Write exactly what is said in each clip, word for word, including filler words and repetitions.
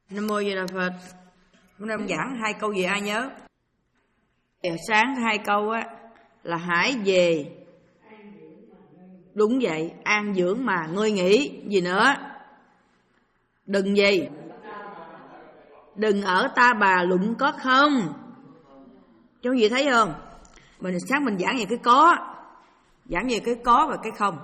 Nam mô Di Đà Phật. Hôm nay ông giảng hai câu gì ai nhớ? Sáng hai câu á là hãy về. Đúng vậy, an dưỡng mà ngươi nghĩ gì nữa. Đừng gì? Đừng ở ta bà luận có không. Chú gì thấy không? Mình sáng mình giảng về cái có, giảng về cái có và cái không.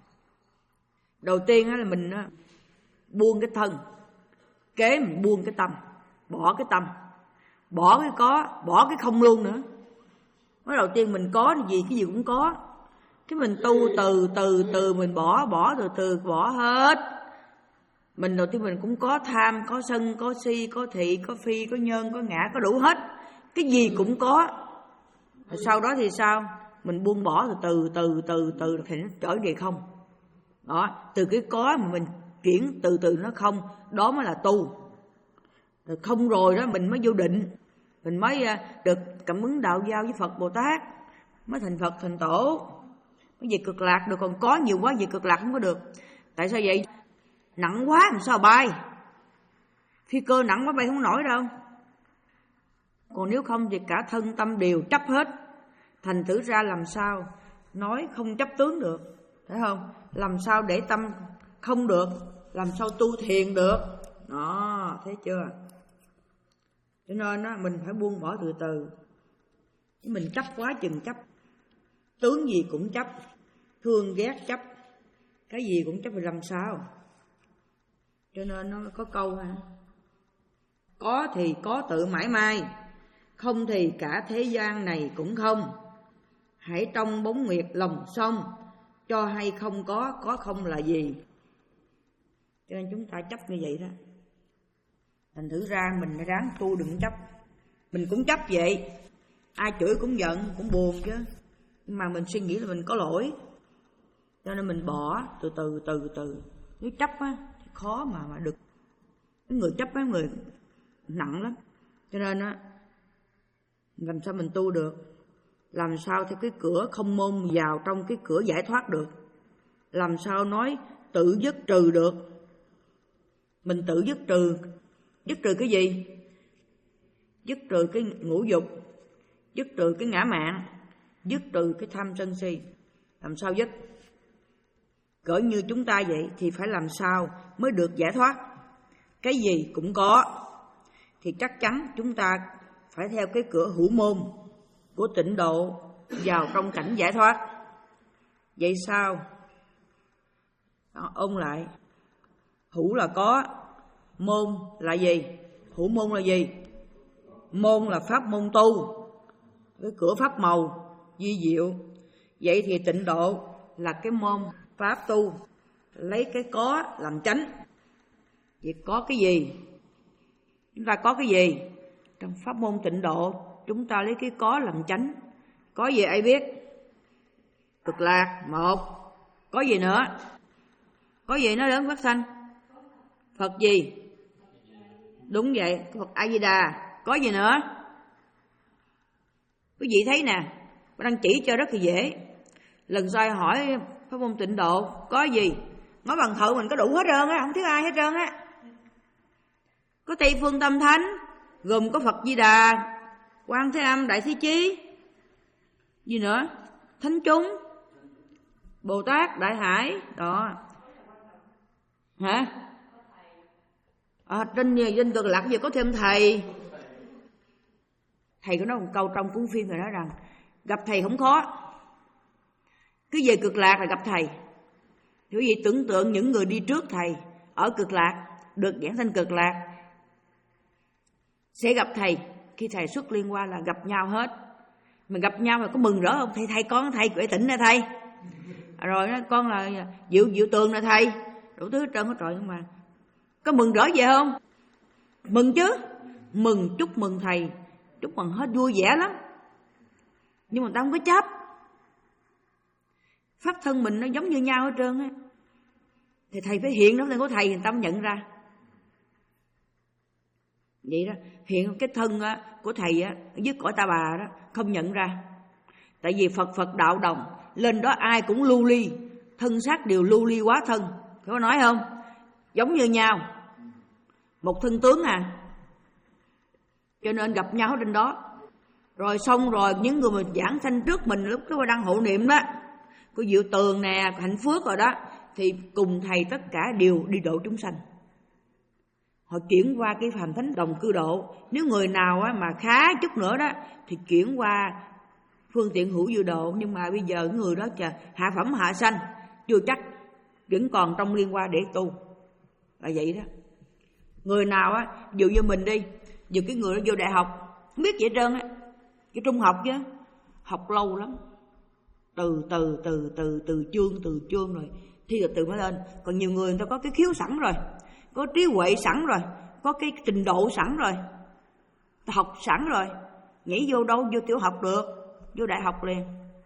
Đầu tiên là mình buông cái thân, kế mình buông cái tâm, bỏ cái tâm, bỏ cái có, bỏ cái không luôn nữa. Mới đầu tiên mình có thì gì cái gì cũng có. Cái mình tu từ từ từ mình bỏ, bỏ từ từ bỏ hết. Mình đầu tiên mình cũng có tham, có sân, có si, có thị, có phi, có nhân, có ngã, có đủ hết. Cái gì cũng có. Rồi sau đó thì sao? Mình buông bỏ từ từ từ từ từ thì nó trở về không. Đó, từ cái có mà mình chuyển từ từ nó không, đó mới là tu. Rồi không rồi đó mình mới vô định, mình mới được cảm ứng đạo giao với Phật Bồ Tát, mới thành Phật thành Tổ, mới về cực lạc được. Còn có nhiều quá về cực lạc không có được. Tại sao vậy? Nặng quá làm sao bay? Phi cơ nặng quá bay không nổi đâu. Còn nếu không thì cả thân tâm đều chấp hết. Thành thử ra làm sao nói không chấp tướng được, thấy không? Làm sao để tâm không được, làm sao tu thiền được. Đó, thấy chưa? Cho nên á, mình phải buông bỏ từ từ. Chứ mình chấp quá chừng chấp. Tướng gì cũng chấp, thương ghét chấp, cái gì cũng chấp thì làm sao? Cho nên nó có câu ha, có thì có tự mãi mai, không thì cả thế gian này cũng không. Hãy trong bóng nguyệt lòng sông, cho hay không có, có không là gì. Cho nên chúng ta chấp như vậy đó. Thành thử ra mình ráng tu đừng chấp. Mình cũng chấp vậy, ai chửi cũng giận, cũng buồn chứ. Nhưng mà mình suy nghĩ là mình có lỗi, cho nên mình bỏ từ từ từ từ. Nếu chấp á thì khó mà mà được. Cái người chấp á người nặng lắm. Cho nên á, làm sao mình tu được? Làm sao theo cái cửa không môn vào trong cái cửa giải thoát được? Làm sao nói tự dứt trừ được? Mình tự dứt trừ. Dứt trừ cái gì? Dứt trừ cái ngũ dục, dứt trừ cái ngã mạn, dứt trừ cái tham sân si. Làm sao dứt? Cỡ như chúng ta vậy thì phải làm sao mới được giải thoát? Cái gì cũng có thì chắc chắn chúng ta phải theo cái cửa hữu môn của tịnh độ vào trong cảnh giải thoát. Vậy sao? Đó, ôn lại. Hữu là có, môn là gì? Hữu môn là gì? Môn là pháp môn tu, cái cửa pháp màu vi diệu. Vậy thì tịnh độ là cái môn pháp tu, lấy cái có làm chánh. Vậy có cái gì? Chúng ta có cái gì? Trong pháp môn tịnh độ chúng ta lấy cái có làm chánh. Có gì ai biết? Cực lạc một. Có gì nữa? Có gì nó lớn phát sanh? Phật gì? Đúng vậy, Phật A Di Đà. Có gì nữa? Quý vị thấy nè, tôi đang chỉ cho rất là dễ. Lần sau hỏi pháp môn tịnh độ có gì? Nói bằng thợ mình có đủ hết trơn á, không thiếu ai hết trơn á. Có Tây Phương Tâm Thánh, gồm có Phật Di Đà, Quan Thế Âm, Đại Thế Chí. Gì nữa? Thánh chúng, Bồ Tát, Đại Hải. Đó. Hả? À, trên trên cực lạc giờ có thêm thầy. Thầy có nói một câu trong cuốn phim rồi, nói rằng gặp thầy không khó, cứ về cực lạc là gặp thầy. Quý vị tưởng tượng những người đi trước thầy ở cực lạc, được giảng sanh cực lạc, sẽ gặp thầy. Khi thầy xuất liên qua là gặp nhau hết. Mình gặp nhau là có mừng rỡ không? Thầy thầy con thầy Huệ Tịnh nè thầy. Rồi nói con là Diệu Diệu Tường nè thầy. Đủ thứ hết trơn hết trọi. Nhưng mà có mừng rỡ vậy không? Mừng chứ. Mừng, chúc mừng thầy, chúc mừng hết, vui vẻ lắm. Nhưng mà ta không có chấp. Pháp thân mình nó giống như nhau hết trơn á. Thì thầy phải hiện đó lên của thầy thì ta mới nhận ra. Vậy đó, hiện cái thân á, của thầy á, với cõi ta bà đó, không nhận ra. Tại vì Phật Phật đạo đồng, lên đó ai cũng lưu ly, thân xác đều lưu ly hóa thân. Có nói không? Giống như nhau. một thân tướng à. Cho nên gặp nhau trên đó. Rồi xong rồi những người mà giảng sanh trước mình lúc đó đang hộ niệm đó, có Diệu Tường nè, Hạnh Phước rồi đó, thì cùng thầy tất cả đều đi độ chúng sanh. Họ chuyển qua cái phàm thánh đồng cư độ. Nếu người nào mà khá chút nữa đó thì chuyển qua phương tiện hữu dự độ. Nhưng mà bây giờ người đó chờ hạ phẩm hạ sanh, chưa chắc, vẫn còn trong liên qua để tu. Là vậy đó. Người nào á, dù như mình đi, dù cái người đó vô đại học không biết gì hết trơn á, cái trung học chứ, học lâu lắm, từ từ từ từ từ chương từ chương rồi thi từ từ mới lên. Còn nhiều người người ta có cái khiếu sẵn rồi, có trí huệ sẵn rồi, có cái trình độ sẵn rồi, học sẵn rồi, nhảy vô đâu vô tiểu học được, vô đại học liền,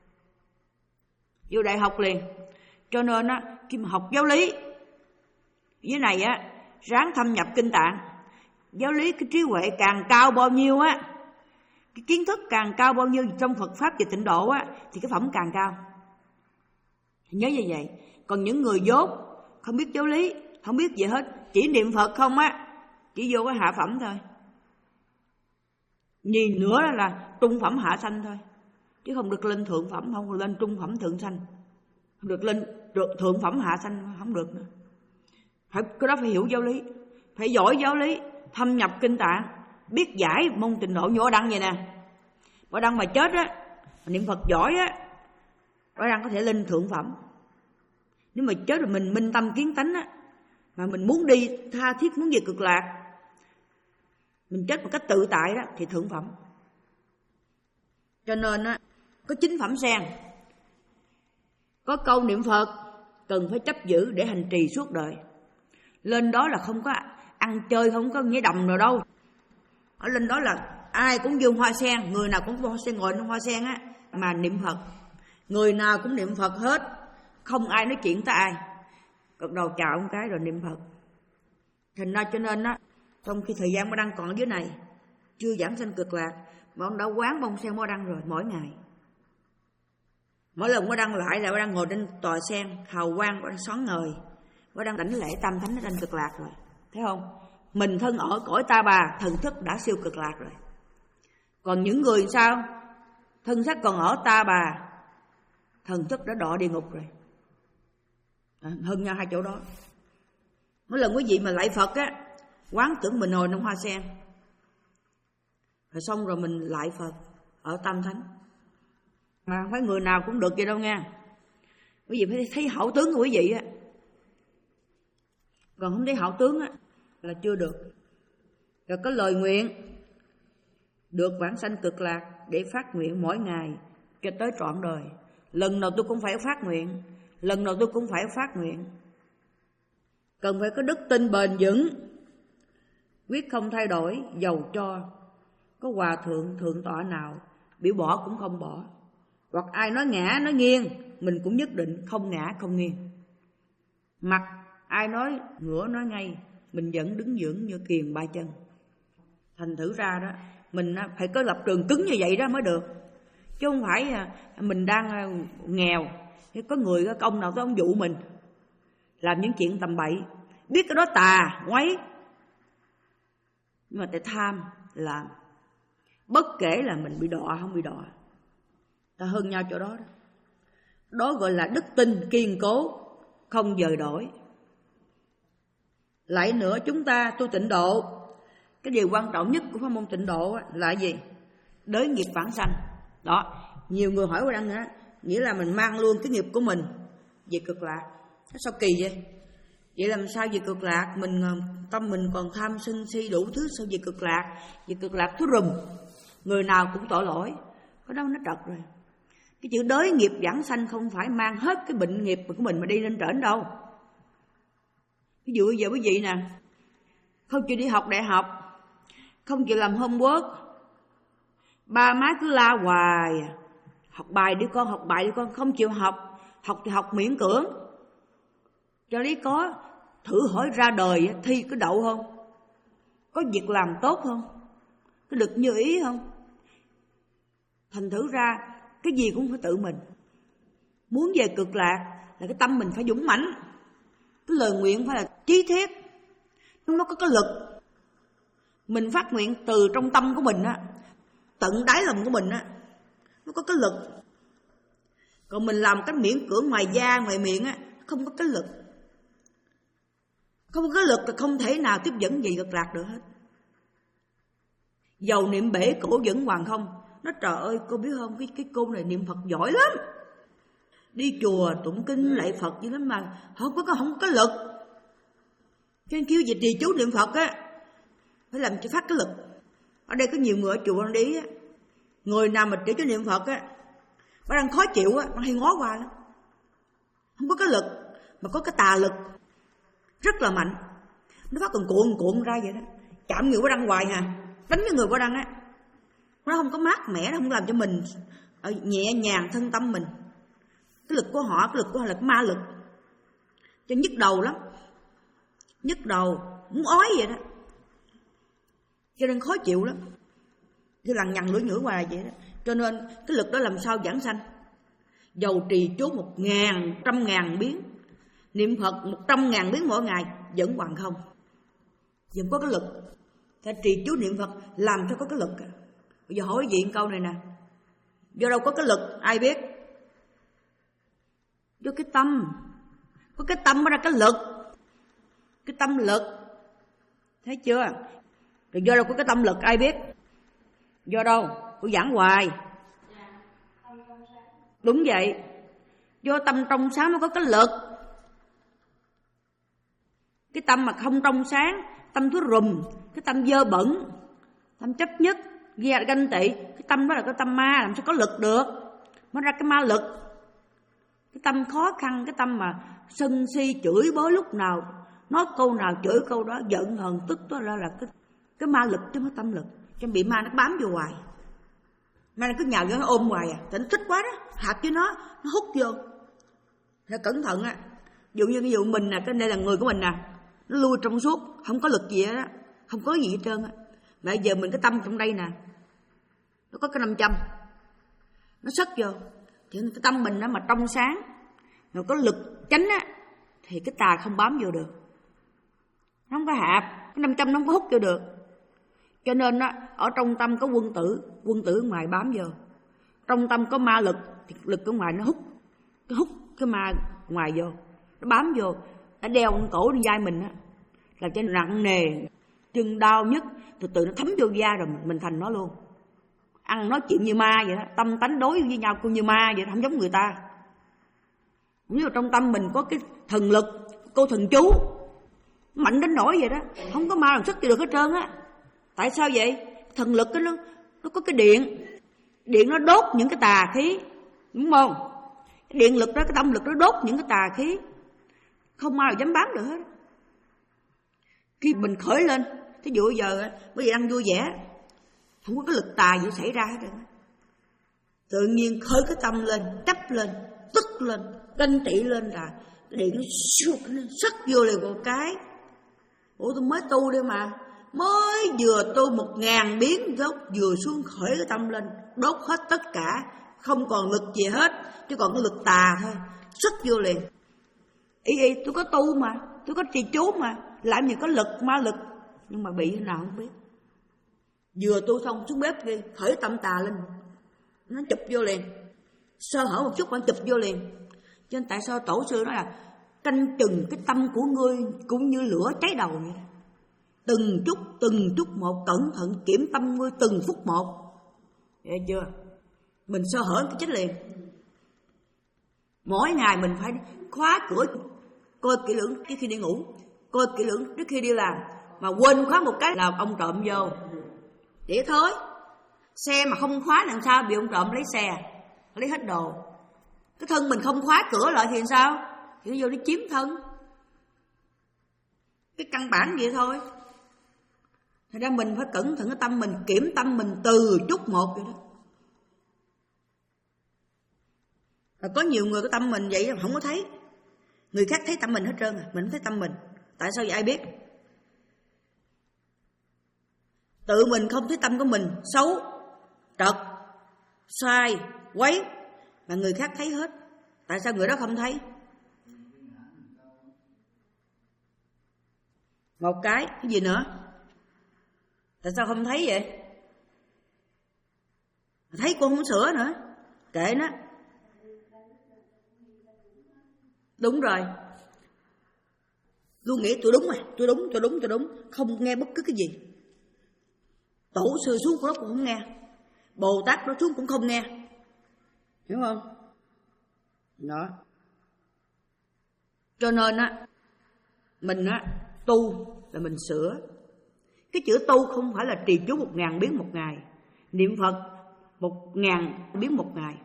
vô đại học liền. Cho nên á, khi mà học giáo lý dưới này á, ráng thâm nhập kinh tạng. Giáo lý cái trí huệ càng cao bao nhiêu á, cái kiến thức càng cao bao nhiêu trong Phật pháp về tịnh độ á, thì cái phẩm càng cao. Nhớ như vậy. Còn những người dốt không biết giáo lý, không biết gì hết, chỉ niệm Phật không á, chỉ vô cái hạ phẩm thôi. Nhìn nữa là trung phẩm hạ sanh thôi, chứ không được lên thượng phẩm, không được lên trung phẩm thượng sanh, không được lên được thượng phẩm hạ sanh, không được nữa. Phải, cái đó phải hiểu giáo lý, phải giỏi giáo lý, thâm nhập kinh tạng, biết giải môn tịnh độ. Như Bảo Đăng vậy nè, Bảo Đăng mà chết á, niệm Phật giỏi á, Bảo Đăng có thể lên thượng phẩm. Nếu mà chết rồi mình minh tâm kiến tánh á, mà mình muốn đi tha thiết muốn về cực lạc, mình chết một cách tự tại đó thì thượng phẩm. Cho nên á, có chín phẩm sen, có câu niệm Phật cần phải chấp giữ để hành trì suốt đời. Lên đó là không có ăn chơi, không có nhảy đầm rồi đâu. Ở lên đó là ai cũng vô hoa sen, người nào cũng vô hoa sen, ngồi trong hoa sen á mà niệm Phật. Người nào cũng niệm Phật hết, không ai nói chuyện tới ai, gật đầu chào một cái rồi niệm Phật. Thành ra cho nên á, trong khi thời gian Bảo Đăng còn ở dưới này, chưa giảng sanh cực lạc, mà ông đã quán bông sen Bảo Đăng rồi mỗi ngày. Mỗi lần Bảo Đăng lại là Bảo Đăng ngồi trên tòa sen, hào quang Bảo Đăng sáng ngời, Bảo Đăng đảnh lễ tam thánh ở trên cực lạc rồi. Thấy không? Mình thân ở cõi ta bà, thần thức đã siêu cực lạc rồi. Còn những người sao? Thân xác còn ở ta bà, thần thức đã đọa địa ngục rồi. À, hơn nhau hai chỗ đó. Mỗi lần quý vị mà lạy Phật á, quán tưởng mình ngồi trong hoa sen, rồi xong rồi mình lạy Phật ở tam thánh. Mà không phải người nào cũng được vậy đâu nha. Quý vị phải thấy hậu tướng của quý vị á. Còn không thấy hậu tướng á là chưa được. Rồi có lời nguyện được vãng sanh cực lạc để phát nguyện mỗi ngày cho tới trọn đời. Lần nào tôi cũng phải phát nguyện, lần nào tôi cũng phải phát nguyện. Cần phải có đức tin bền vững, quyết không thay đổi, dầu cho có hòa thượng thượng tọa nào biểu bỏ cũng không bỏ, hoặc ai nói ngã nói nghiêng, mình cũng nhất định không ngã không nghiêng. Mặc ai nói ngửa nói ngay, mình vẫn đứng vững như kiềng ba chân. Thành thử ra đó, mình phải có lập trường cứng như vậy đó mới được. Chứ không phải mình đang nghèo, có người có công nào tới ông dụ mình làm những chuyện tầm bậy, biết cái đó tà ngoáy, nhưng mà tại tham làm, bất kể là mình bị đọa không bị đọa, ta hơn nhau chỗ đó đó. Đó gọi là đức tin kiên cố, không dời đổi. Lại nữa, chúng ta tu tịnh độ, cái điều quan trọng nhất của pháp môn tịnh độ là gì? Đới nghiệp vãng sanh. Đó, nhiều người hỏi Bảo Đăng á, nghĩa là mình mang luôn cái nghiệp của mình về cực lạc. Sao kỳ vậy? Vậy làm sao về cực lạc? Mình tâm mình còn tham sân si đủ thứ, sao về cực lạc? Về cực lạc thứ rùm, người nào cũng tội lỗi. Có đâu nó trật rồi. Cái chữ đới nghiệp vãng sanh không phải mang hết cái bệnh nghiệp của mình mà đi lên trển đâu. Ví dụ bây giờ quý vị nè, không chịu đi học đại học, không chịu làm homework, ba má cứ la hoài, học bài đi con, học bài đi con, không chịu học, học thì học miễn cưỡng. Cho lý có, thử hỏi ra đời thi có đậu không? Có việc làm tốt không? Có được như ý không? Thành thử ra, cái gì cũng phải tự mình. Muốn về cực lạc là cái tâm mình phải dũng mãnh, cái lời nguyện phải là chí thiết, nó có cái lực, Mình phát nguyện từ trong tâm của mình á, tận đáy lòng của mình á, nó có cái lực. Còn mình làm cái miễn cưỡng ngoài da, ngoài miệng á, không có cái lực. Không có cái lực là không thể nào tiếp dẫn gì cực lạc được hết. Dầu niệm bể cổ vẫn hoàng không. Nó trời ơi, cô biết không, cái, cái cô này niệm Phật giỏi lắm. Đi chùa tụng kinh lạy Phật như lắm mà không có, không có cái lực. Cho nên kêu về trì chú niệm Phật á, phải làm cho phát cái lực. Ở đây có nhiều người ở chùa đang đi á, người nào mà trì chú niệm Phật á, bà đang khó chịu á, bà hay ngó qua lắm. Không có cái lực, mà có cái tà lực rất là mạnh. Nó phát còn cuộn cuộn ra vậy đó. Chạm người quá đăng hoài hà, đánh cái người quá đăng á. Nó không có mát mẻ, nó không làm cho mình nhẹ nhàng thân tâm mình. Cái lực của họ, cái lực của họ là cái ma lực, cho nhức đầu lắm, nhức đầu muốn ói vậy đó, cho nên khó chịu lắm, cứ lằng nhằng lưỡi nhưỡi hoài vậy đó. Cho nên cái lực đó làm sao giảng sanh. Dầu trì chú một ngàn trăm ngàn biến, niệm Phật một trăm ngàn biến mỗi ngày vẫn hoàn không, vẫn có cái lực. Tại trì chú niệm Phật làm cho có cái lực. Bây giờ hỏi gì câu này nè, do đâu có cái lực ai biết? Do cái tâm. Có cái tâm mới ra cái lực, cái tâm lực, thấy chưa? Rồi do đâu có cái tâm lực ai biết? Do đâu? Cô giảng hoài. Đúng vậy, do tâm trong sáng mới có cái lực. Cái tâm mà không trong sáng, tâm thúi rùm, cái tâm dơ bẩn, tâm chấp nhất, ghe ganh tị, cái tâm đó là cái tâm ma, làm sao có lực được? Mới ra cái ma lực. Cái tâm khó khăn, cái tâm mà sân si chửi bới lúc nào, nói câu nào chửi câu đó, giận hờn tức đó là, là cái, cái ma lực chứ không có tâm lực. Cho bị ma nó bám vô hoài. Ma nó cứ nhào vô nó ôm hoài à, tại nó thích quá đó, hạt với nó, nó hút vô. Phải cẩn thận á. Dụ như ví dụ mình nè, cái đây là người của mình nè, nó lui trong suốt, không có lực gì hết, không có gì hết trơn á. Mà giờ mình cái tâm trong đây nè, nó có cái năm trăm, nó sất vô, thì cái tâm mình nó mà trong sáng, rồi có lực chánh á, thì cái tà không bám vô được, nó không có hạp, cái năm trăm nó không có hút vô được. Cho nên á, ở trong tâm có quân tử, quân tử ở ngoài bám vô. Trong tâm có ma lực, thì lực ở ngoài nó hút, nó hút cái ma ngoài vô, nó bám vô, nó đeo con cổ lên vai mình á, làm cho nặng nề, chân đau nhất, từ từ nó thấm vô da rồi mình thành nó luôn. Ăn nói chuyện như ma vậy đó, tâm tánh đối với nhau cũng như ma vậy đó, không giống người ta. Nếu trong tâm mình có cái thần lực, cô thần chú mạnh đến nỗi vậy đó, không có ma làm sức gì được hết trơn á. Tại sao vậy? Thần lực đó, nó nó có cái điện, điện nó đốt những cái tà khí, đúng không? Cái điện lực đó, cái tâm lực nó đốt những cái tà khí, không ai dám bám được hết. Khi mình khởi lên, thí dụ giờ bây giờ đang vui vẻ, không có cái lực tà gì xảy ra hết rồi. Tự nhiên khởi cái tâm lên, chấp lên, tức lên, ganh tị lên là điện nó sụt, nó sắc vô liền một cái. Ủa tôi mới tu đây mà, mới vừa tu một ngàn biến dốc, vừa xuống khởi cái tâm lên, đốt hết tất cả, không còn lực gì hết, chứ còn cái lực tà thôi, sắc vô liền. Ý ý tôi có tu mà, tôi có trì chú mà, làm gì có lực, ma lực, nhưng mà bị thế nào không biết. Vừa tu xong xuống bếp đi, khởi tâm tà lên, nó chụp vô liền, sơ hở một chút mà chụp vô liền. Cho nên tại sao tổ sư nói là canh chừng cái tâm của ngươi cũng như lửa cháy đầu vậy. Từng chút, từng chút một, cẩn thận kiểm tâm ngươi từng phút một. Nghe chưa? Mình sơ hở cái chết liền. Mỗi ngày mình phải khóa cửa, coi kỹ lưỡng trước khi đi ngủ, coi kỹ lưỡng trước khi đi làm. Mà quên khóa một cái là ông trộm vô. Để thôi, xe mà không khóa làm sao bị ông trộm lấy xe, lấy hết đồ. Cái thân mình không khóa cửa lại thì sao? Thì nó vô nó chiếm thân. Cái căn bản vậy thôi. Thật ra mình phải cẩn thận cái tâm mình, kiểm tâm mình từ chút một vậy đó. Và có nhiều người cái tâm mình vậy không có thấy. Người khác thấy tâm mình hết trơn à, mình không thấy tâm mình. Tại sao vậy ai biết? Tự mình không thấy tâm của mình xấu, trật, sai, quấy, mà người khác thấy hết. Tại sao người đó không thấy? Một cái, cái gì nữa? Tại sao không thấy vậy? Thấy cô không sửa nữa, kệ nó. Đúng rồi. Luôn nghĩ tôi đúng rồi, tôi đúng, tôi đúng, tôi đúng, không nghe bất cứ cái gì. Tổ sư xuống đó cũng không nghe, Bồ Tát đó xuống cũng không nghe, hiểu không? Đó. Cho nên á, mình á tu là mình sửa. Cái chữ tu không phải là trì chú một ngàn biến một ngày, niệm Phật một ngàn biến một ngày,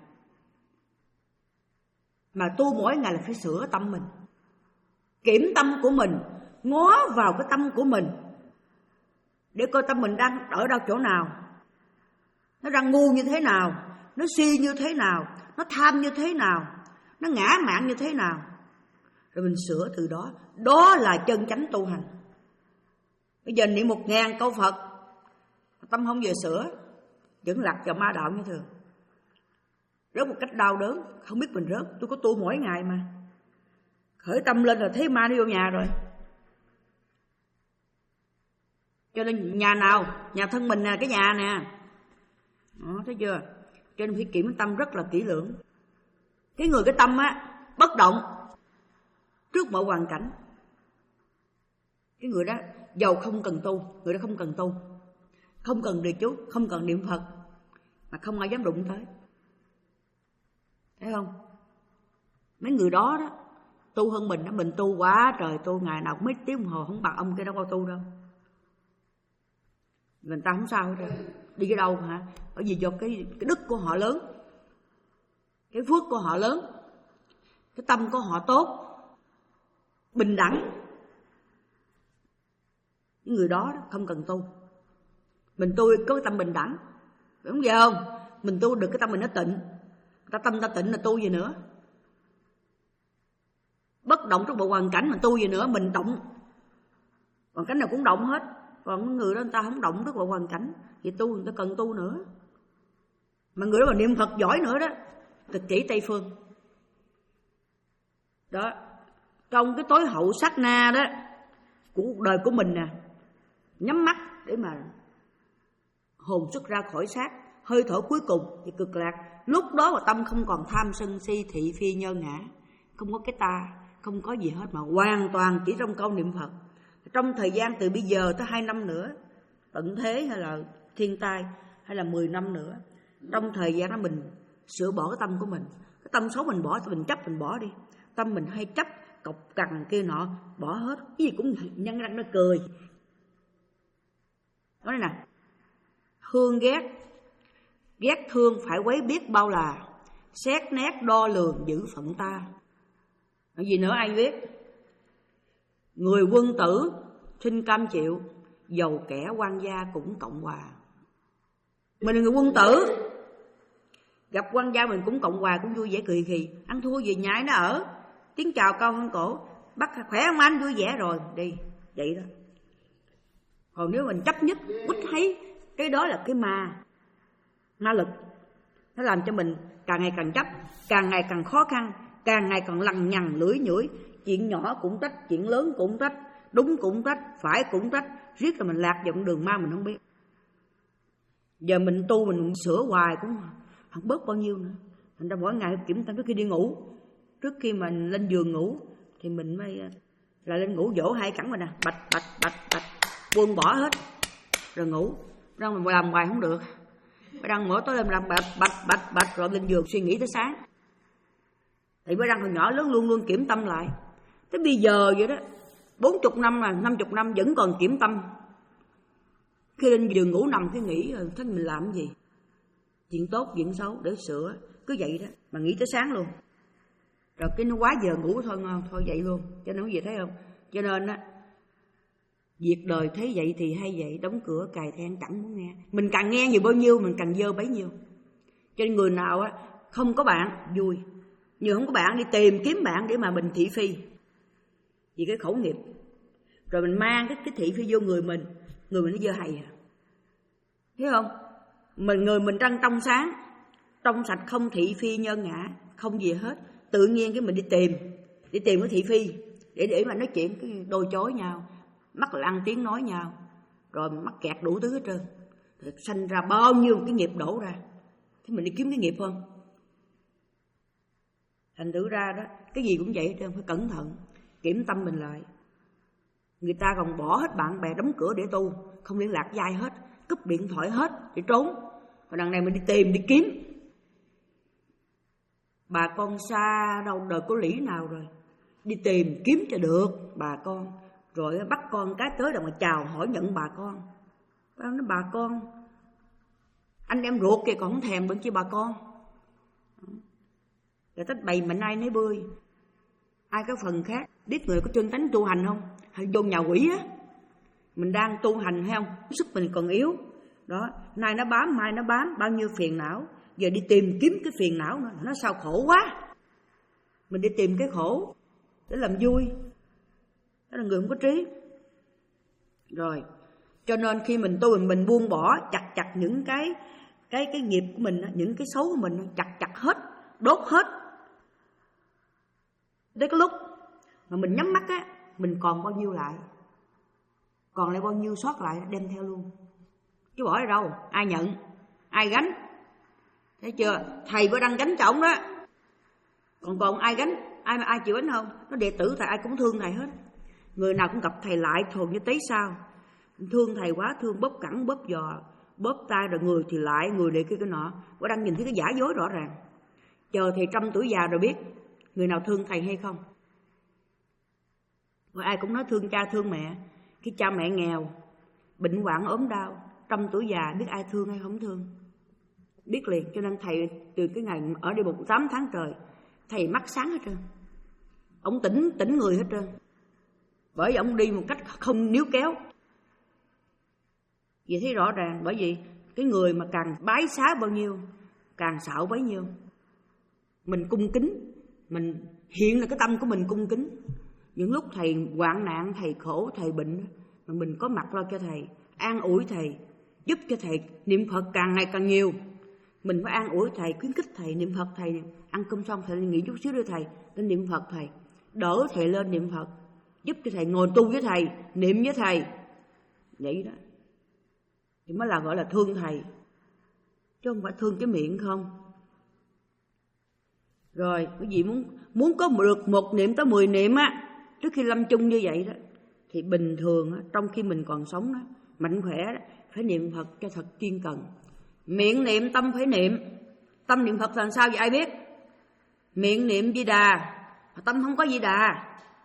mà tu mỗi ngày là phải sửa tâm mình, kiểm tâm của mình, ngó vào cái tâm của mình để coi tâm mình đang ở đâu, chỗ nào, nó đang ngu như thế nào, nó si như thế nào, nó tham như thế nào, nó ngã mạn như thế nào, rồi mình sửa từ đó. Đó là chân chánh tu hành. Bây giờ niệm một ngàn câu Phật, tâm không vừa sửa, vẫn lạc vào ma đạo như thường, rớt một cách đau đớn, không biết mình rớt. Tôi có tu mỗi ngày mà, khởi tâm lên là thấy ma đi vô nhà rồi. Cho nên nhà nào, nhà thân mình nè, cái nhà nè, đó, thấy chưa? Cho nên phải kiểm tâm rất là kỹ lưỡng. Cái người cái tâm á bất động trước mọi hoàn cảnh, cái người đó giàu không cần tu, người đó không cần tu, không cần trì chú, không cần niệm Phật, mà không ai dám đụng tới. Thấy không? Mấy người đó đó tu hơn mình đó, mình tu quá trời, tu ngày nào cũng mấy tiếng đồng hồ, không bằng ông kia đâu có tu đâu. Người ta không sao hết rồi. Đi cái đâu hả? Bởi vì do cái, cái đức của họ lớn, cái phước của họ lớn, cái tâm của họ tốt, bình đẳng. Những người đó, đó không cần tu. Mình tu có cái tâm bình đẳng, đúng vậy không? Mình tu được cái tâm mình nó tịnh, ta tâm ta tịnh là tu gì nữa? Bất động trong bộ hoàn cảnh, mình tu gì nữa? Mình động, hoàn cảnh nào cũng động hết. Còn người đó người ta không động trước bộ hoàn cảnh, thì tu người ta cần tu nữa. Mà người đó mà niệm Phật giỏi nữa đó, tịch chỉ Tây Phương. Đó, trong cái tối hậu sát na đó của cuộc đời của mình nè, nhắm mắt để mà hồn xuất ra khỏi xác, hơi thở cuối cùng thì cực lạc. Lúc đó mà tâm không còn tham sân si thị phi nhơ ngã, không có cái ta, không có gì hết, mà hoàn toàn chỉ trong câu niệm Phật. Trong thời gian từ bây giờ tới hai năm nữa, tận thế hay là thiên tai, hay là mười năm nữa, trong thời gian đó mình sửa bỏ cái tâm của mình. Cái tâm xấu mình bỏ, thì mình chấp mình bỏ đi. Tâm mình hay chấp cọc cằn kia nọ, bỏ hết. Cái gì cũng nhân răng nó cười. Nói đây nè, thương ghét, ghét thương phải quấy biết bao là, xét nét đo lường giữ phận ta. Cái gì nữa ai biết? Người quân tử xin cam chịu, dầu kẻ quan gia cũng cộng hòa. Mình là người quân tử, gặp quan gia mình cũng cộng hòa, cũng vui vẻ cười khì. Ăn thua gì nhái nó ở, tiếng chào cao hơn cổ, bắt khỏe không anh, vui vẻ rồi đi, vậy đó. Còn nếu mình chấp nhất quýt thấy, cái đó là cái ma, ma lực. Nó làm cho mình càng ngày càng chấp, càng ngày càng khó khăn, càng ngày càng lằng nhằng lưỡi nhưỡi. Chuyện nhỏ cũng trách, chuyện lớn cũng trách, đúng cũng trách, phải cũng trách, riết là mình lạc vào đường ma mình không biết. Giờ mình tu mình sửa hoài cũng không bớt bao nhiêu nữa. Thành ra mỗi ngày kiểm tâm trước khi đi ngủ, trước khi mình lên giường ngủ thì mình mới lại lên ngủ, vỗ hai cẳng mình nè, bạch bạch bạch bạch, buông bỏ hết rồi ngủ. Đang mình làm hoài không được, đang mỗi tối lên làm bạch bạch bạch bạch rồi lên giường suy nghĩ tới sáng. Thì mới đang hồi nhỏ lớn luôn luôn kiểm tâm lại. Tới bây giờ vậy đó, bốn chục năm là năm chục năm vẫn còn kiểm tâm. Khi lên giường ngủ nằm cứ nghĩ rồi thấy mình làm cái gì, chuyện tốt chuyện xấu để sửa, cứ vậy đó mà nghĩ tới sáng luôn. Rồi cái nó quá giờ ngủ thôi ngon, thôi vậy luôn. Cho nên quý vị thấy không? Cho nên á, việc đời thấy vậy thì hay vậy, đóng cửa cài then chẳng muốn nghe. Mình càng nghe nhiều bao nhiêu mình càng dơ bấy nhiêu. Cho nên người nào á không có bạn vui, nhiều không có bạn đi tìm kiếm bạn để mà mình thị phi vì cái khẩu nghiệp, rồi mình mang cái, cái thị phi vô người mình, người mình nó dơ hay à. Thấy không? Mình người mình trăng trong sáng, trong sạch, không thị phi nhơ ngã, không gì hết. Tự nhiên cái mình đi tìm, đi tìm cái thị phi để để mà nói chuyện cái đôi chối nhau, mắc lăng tiếng nói nhau. rồi mắc kẹt đủ thứ hết trơn. Thì sanh ra bao nhiêu cái nghiệp đổ ra. Thế mình đi kiếm cái nghiệp không? Thành thử ra đó, cái gì cũng vậy hết trơn, phải cẩn thận, kiểm tâm mình lại. Người ta còn bỏ hết bạn bè, đóng cửa để tu, không liên lạc với ai hết, cúp điện thoại hết để trốn. Còn đằng này mình đi tìm, đi kiếm. Bà con xa đâu đời có lý nào rồi, đi tìm kiếm cho được bà con. Rồi bắt con cái tới đâu mà chào hỏi nhận bà con. Tao nói bà con, anh em ruột kìa còn không thèm được chứ bà con. Rồi tới bày mạnh ai nấy bươi. Ai có phần khác, biết người có chân tánh tu hành không? Hay vô nhà quỷ á. Mình đang tu hành hay không? Sức mình còn yếu. Đó, nay nó bám, mai nó bám, bao nhiêu phiền não. Giờ đi tìm kiếm cái phiền não nữa, nó sao khổ quá. Mình đi tìm cái khổ để làm vui. Đó là người không có trí. Rồi, cho nên khi mình tu, mình, mình buông bỏ, chặt chặt những cái cái cái nghiệp của mình, những cái xấu của mình, chặt chặt hết, đốt hết. Đến cái lúc mà mình nhắm mắt á, mình còn bao nhiêu lại, còn lại bao nhiêu sót lại đem theo luôn, chứ bỏ ở đâu, ai nhận, ai gánh, thấy chưa? Thầy có đang gánh trọng đó, còn còn ai gánh, ai mà ai chịu gánh không? Nó đệ tử thầy ai cũng thương thầy hết, người nào cũng gặp thầy lại thường như tí sao, thương thầy quá, thương bóp cẳng bóp giò, bóp tay rồi người thì lại, người để kia cái nọ, có đang nhìn thấy cái giả dối rõ ràng. Chờ thầy trăm tuổi già rồi biết người nào thương thầy hay không. Rồi ai cũng nói thương cha thương mẹ. Khi cha mẹ nghèo, bệnh hoạn ốm đau, trăm tuổi già biết ai thương hay không thương, biết liền. Cho nên thầy từ cái ngày ở đây một tám tháng trời, thầy mắt sáng hết trơn, ông tỉnh tỉnh người hết trơn, bởi vì ông đi một cách không níu kéo. Vậy thấy rõ ràng, bởi vì cái người mà càng bái xá bao nhiêu, càng xạo bấy nhiêu. Mình cung kính, mình hiện là cái tâm của mình cung kính. Những lúc thầy hoạn nạn, thầy khổ, thầy bệnh, mà mình có mặt lo cho thầy, an ủi thầy, giúp cho thầy niệm Phật càng ngày càng nhiều. Mình phải an ủi thầy, khuyến khích thầy niệm Phật. Thầy ăn cơm xong thầy nghỉ chút xíu đưa thầy đến niệm Phật, thầy đỡ thầy lên niệm Phật, giúp cho thầy ngồi tu với thầy, niệm với thầy. Vậy đó thì mới là gọi là thương thầy, chứ không phải thương cái miệng không. Rồi quý vị muốn muốn có được một niệm tới mười niệm á, trước khi lâm chung như vậy đó, thì bình thường á, trong khi mình còn sống á, mạnh khỏe đó, phải niệm Phật cho thật kiên cần. Miệng niệm tâm phải niệm. Tâm niệm Phật làm sao vậy ai biết? Miệng niệm Di Đà, tâm không có Di Đà,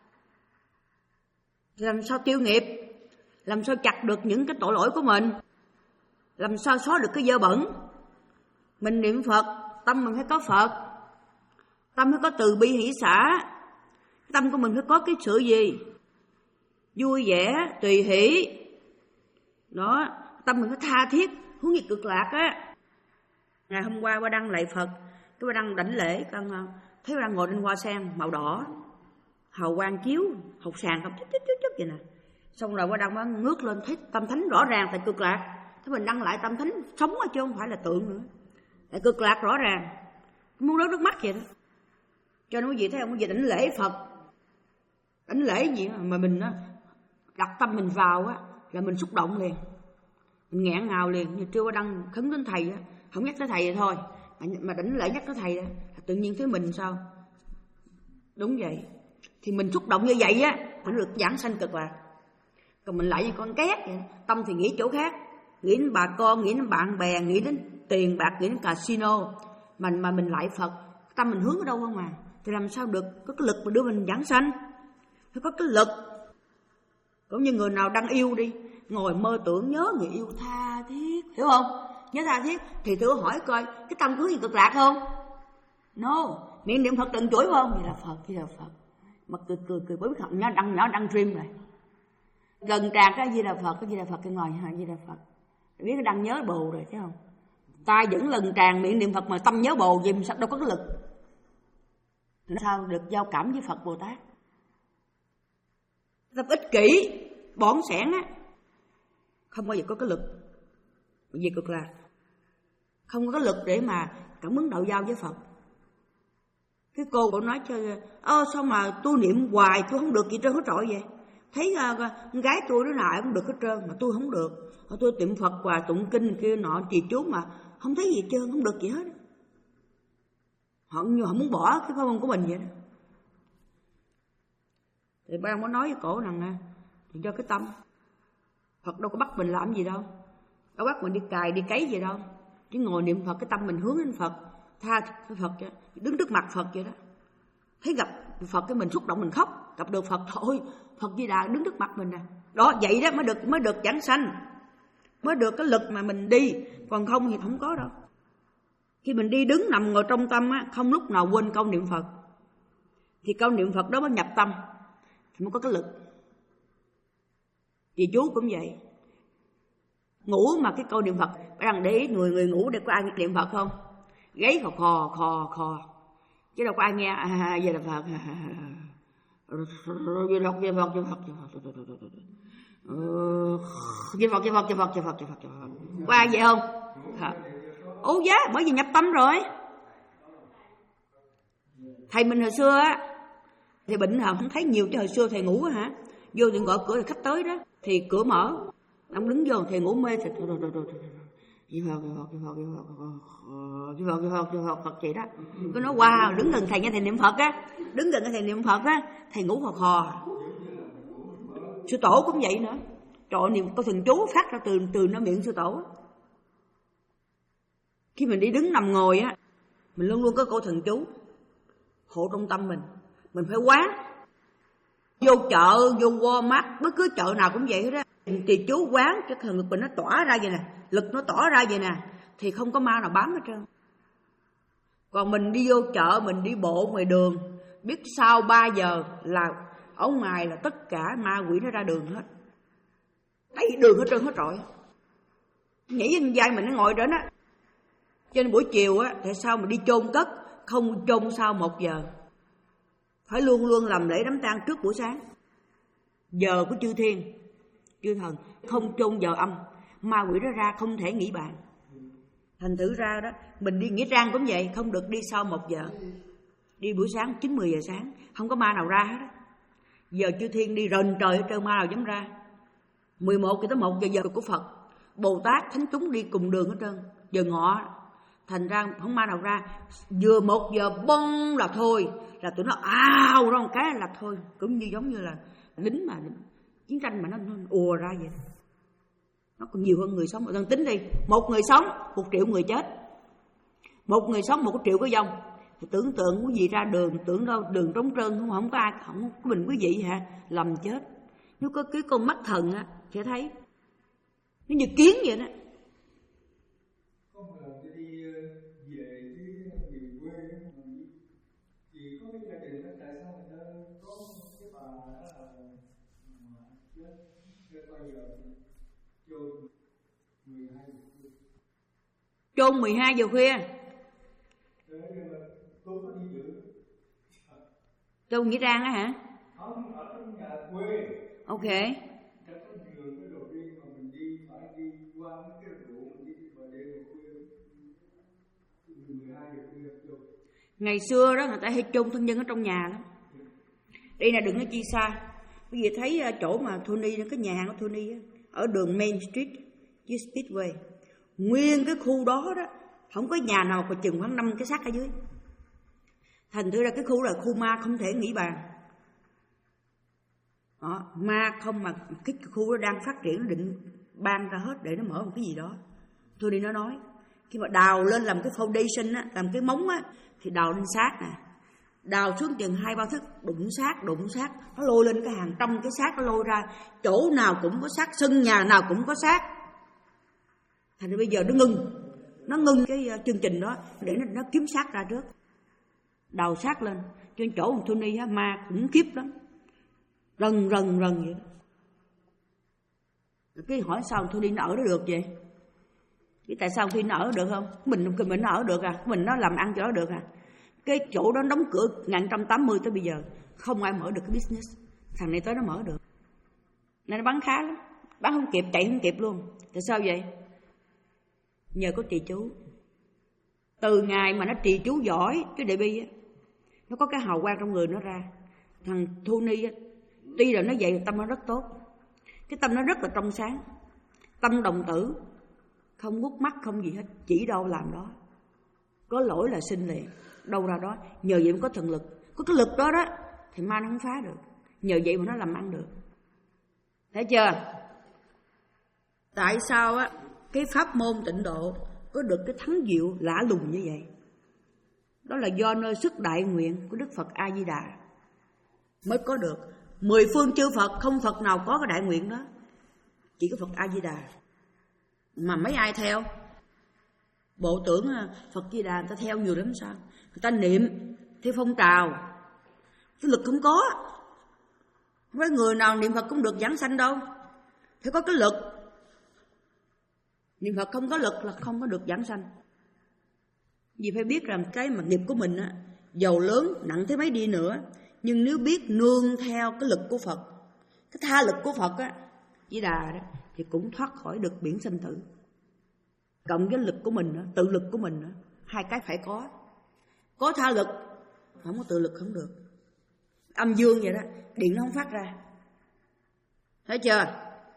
làm sao tiêu nghiệp, làm sao chặt được những cái tội lỗi của mình, làm sao xóa được cái dơ bẩn. Mình niệm Phật, tâm mình phải có Phật, tâm phải có từ bi hỷ xả. Tâm của mình phải có cái sự gì? Vui vẻ, tùy hỷ. Đó, tâm mình phải tha thiết, hướng về cực lạc á. Ngày hôm qua qua đăng lạy Phật, cái qua đăng đảnh lễ, con thấy qua đăng ngồi trên hoa sen màu đỏ, hào quang chiếu, hột sàn không chút chút chút chút vậy nè. Xong rồi qua đăng mới ngước lên thấy tâm thánh rõ ràng tại cực lạc. Thế mình đăng lại tâm thánh sống ở chứ không phải là tượng nữa. Tại cực lạc rõ ràng, muốn rớt nước mắt vậy đó. Cho nên quý vị thấy không, quý vị đảnh lễ Phật, đảnh lễ gì mà mình á, đặt tâm mình vào á, là mình xúc động liền, mình nghẹn ngào liền. Như trưa qua đăng khấn đến thầy á, không nhắc tới thầy vậy thôi, mà đảnh lễ nhắc tới thầy á, tự nhiên thấy mình sao? Đúng vậy, thì mình xúc động như vậy á, mình được giảng sanh cực lạc. Còn mình lại như con két vậy, tâm thì nghĩ chỗ khác, nghĩ đến bà con, nghĩ đến bạn bè, nghĩ đến tiền bạc, nghĩ đến casino, mình mà mình lại Phật, tâm mình hướng ở đâu không à? Thì làm sao được có cái lực mà đưa mình giảng sanh? Phải có cái lực. Cũng như người nào đang yêu đi, ngồi mơ tưởng nhớ người yêu tha thiết, hiểu không? Nhớ tha thiết thì thử hỏi coi cái tâm hướng gì cực lạc không? No, miệng niệm Phật từng chuỗi không? Vậy là Phật, vậy là Phật. Mà cười cười cười bởi biết nhỏ đăng nhỏ đăng stream rồi. Gần tràn cái gì là Phật, cái gì là Phật cái ngồi hả gì là Phật. Biết cái đăng nhớ bồ rồi thấy không? Tai vẫn lần tràn miệng niệm Phật mà tâm nhớ bồ gì mà sao đâu có cái lực. Sao được giao cảm với Phật Bồ Tát? Tâm ích kỷ, bỏn sẻn á, không bao giờ có cái lực gì cực lạc, không có cái lực để mà cảm ứng đạo giao với Phật. Cái cô cô nói cho ơ sao mà tôi niệm hoài tôi không được gì trơn hết trọi vậy? Thấy uh, con gái tôi đứa nào cũng được hết trơn, mà tôi không được. Tôi tiệm Phật và tụng kinh kia nọ trì chú mà không thấy gì hết trơn, không được gì hết. Họ, họ muốn bỏ cái pháp môn của mình vậy đó. Thì ba có nói với cổ rằng nè, thì do cái tâm. Phật đâu có bắt mình làm gì đâu, đâu bắt mình đi cài đi cấy gì đâu. Chứ ngồi niệm Phật cái tâm mình hướng đến Phật, tha cái Phật vậy, đứng trước mặt Phật vậy đó. Thấy gặp Phật cái mình xúc động mình khóc, gặp được Phật thôi, Phật Di Đà đứng trước mặt mình nè. Đó vậy đó mới được mới được giảng sanh, mới được cái lực mà mình đi, còn không thì không có đâu. Khi mình đi đứng nằm ngồi trong tâm á, không lúc nào quên câu niệm Phật, thì câu niệm Phật đó mới nhập tâm, thì mới có cái lực. Vì chú cũng vậy, ngủ mà cái câu niệm Phật, bạn để ý người người ngủ để có ai niệm Phật không? Gáy khò khò khò khò, chứ đâu có ai nghe à, về là Phật, về Phật, về Phật, về Phật, về Phật, về Phật, về Phật, về Phật, về Phật, có ai vậy không? Ố giá, bởi vì nhập tâm rồi. Thầy mình hồi xưa á, thì bệnh hả không thấy nhiều, chứ hồi xưa thầy ngủ á hả, vô thì gọi cửa thì khách tới đó, thì cửa mở, ông đứng vô thầy ngủ mê thì rồi rồi rồi rồi Phật, Phật, Phật, Phật, Phật, Phật, Phật, Phật vậy đó. Cứ nói wow, đứng gần thầy nghe thầy niệm Phật á, đứng gần thầy niệm Phật á, thầy ngủ khò khò. Sư tổ cũng vậy nữa, trời niệm có thần chú phát ra từ từ nó miệng sư tổ. Khi mình đi đứng nằm ngồi á, mình luôn luôn có câu thần chú hộ trong tâm mình, mình phải quán. Vô chợ, vô Walmart, bất cứ chợ nào cũng vậy hết á, thì chú quán cái thần lực mình nó tỏa ra vậy nè, lực nó tỏa ra vậy nè, thì không có ma nào bám hết trơn. Còn mình đi vô chợ, mình đi bộ ngoài đường, biết sau ba giờ là ở ngoài là tất cả ma quỷ nó ra đường hết, đầy đường hết trơn hết trọi, nhảy lên vai mình nó ngồi đó đó. Cho nên buổi chiều á, tại sao mà đi chôn cất, không chôn sau một giờ, phải luôn luôn làm lễ đám tang trước buổi sáng, giờ của chư thiên chư thần, không chôn giờ âm, ma quỷ nó ra không thể nghỉ bàn. Thành thử ra đó, mình đi nghĩa trang cũng vậy, không được đi sau một giờ, đi buổi sáng chín mười giờ sáng, không có ma nào ra hết. Giờ chư thiên đi rần trời hết trơn, ma nào dám ra. Mười một cho tới một giờ giờ của Phật, Bồ Tát thánh chúng đi cùng đường hết trơn, giờ ngọ. Thành ra không ma nào ra, vừa một giờ bông là thôi, là tụi nó ào ra một cái là thôi, cũng như giống như là lính mà chiến tranh mà nó, nó ùa ra vậy. Nó còn nhiều hơn người sống. Rồi tính đi, một người sống một triệu người chết, một người sống một triệu cái dông. Thì tưởng tượng quý vị ra đường, tưởng đâu đường trống trơn, không không có ai, không có mình quý vị hả, lầm chết. Nếu có cái con mắt thần á sẽ thấy nó như kiến vậy đó. Chôn mười hai giờ khuya. Chôn nghĩa trang á hả? Không, ở trong nhà quê. Ok. Chắc có giường cái đồ riêng mà mình đi phải đi qua mấy cái ruộng, mình đi vào đêm khuya, mười hai giờ khuya chôn. Ngày xưa đó người ta hay chôn thân nhân ở trong nhà lắm. Đây là đừng có chi xa. Quý vị thấy chỗ mà Tony, cái nhà hàng của Tony á, ở đường Main Street với Speedway, nguyên cái khu đó đó không có nhà nào có chừng khoảng năm cái xác ở dưới. Thành thử ra cái khu là khu ma không thể nghỉ bàn. Đó, ma không, mà cái khu đó đang phát triển, nó định ban ra hết để nó mở một cái gì đó. Tony nó nói khi mà đào lên làm cái foundation á, làm cái móng á, thì đào lên xác nè, đào xuống chừng hai ba thước, đụng xác đụng xác nó lôi lên cái hàng trăm cái xác, nó lôi ra chỗ nào cũng có xác, sân nhà nào cũng có xác. Thành ra bây giờ nó ngưng nó ngưng cái chương trình đó để nó, nó kiếm xác ra trước, đào xác lên. Trên chỗ của Tony á, ma khủng khiếp lắm, rần rần rần vậy. Cái hỏi sao Tony nó ở đó được vậy? Cái tại sao Tony nó ở được không? Mình mình nó ở được à? Mình nó làm ăn cho nó được à? Cái chỗ đó đóng cửa một nghìn chín trăm tám mươi tới bây giờ không ai mở được cái business. Thằng này tới nó mở được, nên nó bán khá lắm, bán không kịp, chạy không kịp luôn. Tại sao vậy? Nhờ có trì chú. Từ ngày mà nó trì chú giỏi, cái Debbie á, nó có cái hào quang trong người nó ra. Thằng Tony á, Tuy là nó vậy, tâm nó rất tốt. Cái tâm nó rất là trong sáng. Tâm đồng tử, không ngút mắt, không gì hết, chỉ đâu làm đó. Có lỗi là sinh liền, đâu ra đó. Nhờ vậy mới có thần lực. Có cái lực đó đó thì ma nó không phá được. Nhờ vậy mà nó làm ăn được. Thấy chưa? Tại sao á cái pháp môn tịnh độ có được cái thắng diệu lạ lùng như vậy? Đó là do nơi sức đại nguyện của Đức Phật A Di Đà mới có được. Mười phương chư Phật không Phật nào có cái đại nguyện đó, chỉ có Phật A Di Đà. Mà mấy ai theo? Bộ tưởng Phật Di Đà người ta theo nhiều lắm sao? Người ta niệm theo phong trào, cái lực không có. Không phải người nào niệm Phật cũng được giảng sanh đâu, phải có cái lực. Niệm Phật không có lực là không có được giảng sanh. Vì phải biết rằng cái mà nghiệp của mình á, giàu lớn nặng thế mấy đi nữa, nhưng nếu biết nương theo cái lực của Phật, cái tha lực của Phật á, Di Đà đó, thì cũng thoát khỏi được biển sanh tử. Cộng với lực của mình đó, tự lực của mình đó, hai cái phải có. Có tha lực, không có tự lực không được. Âm dương vậy đó, điện nó không phát ra. Thấy chưa?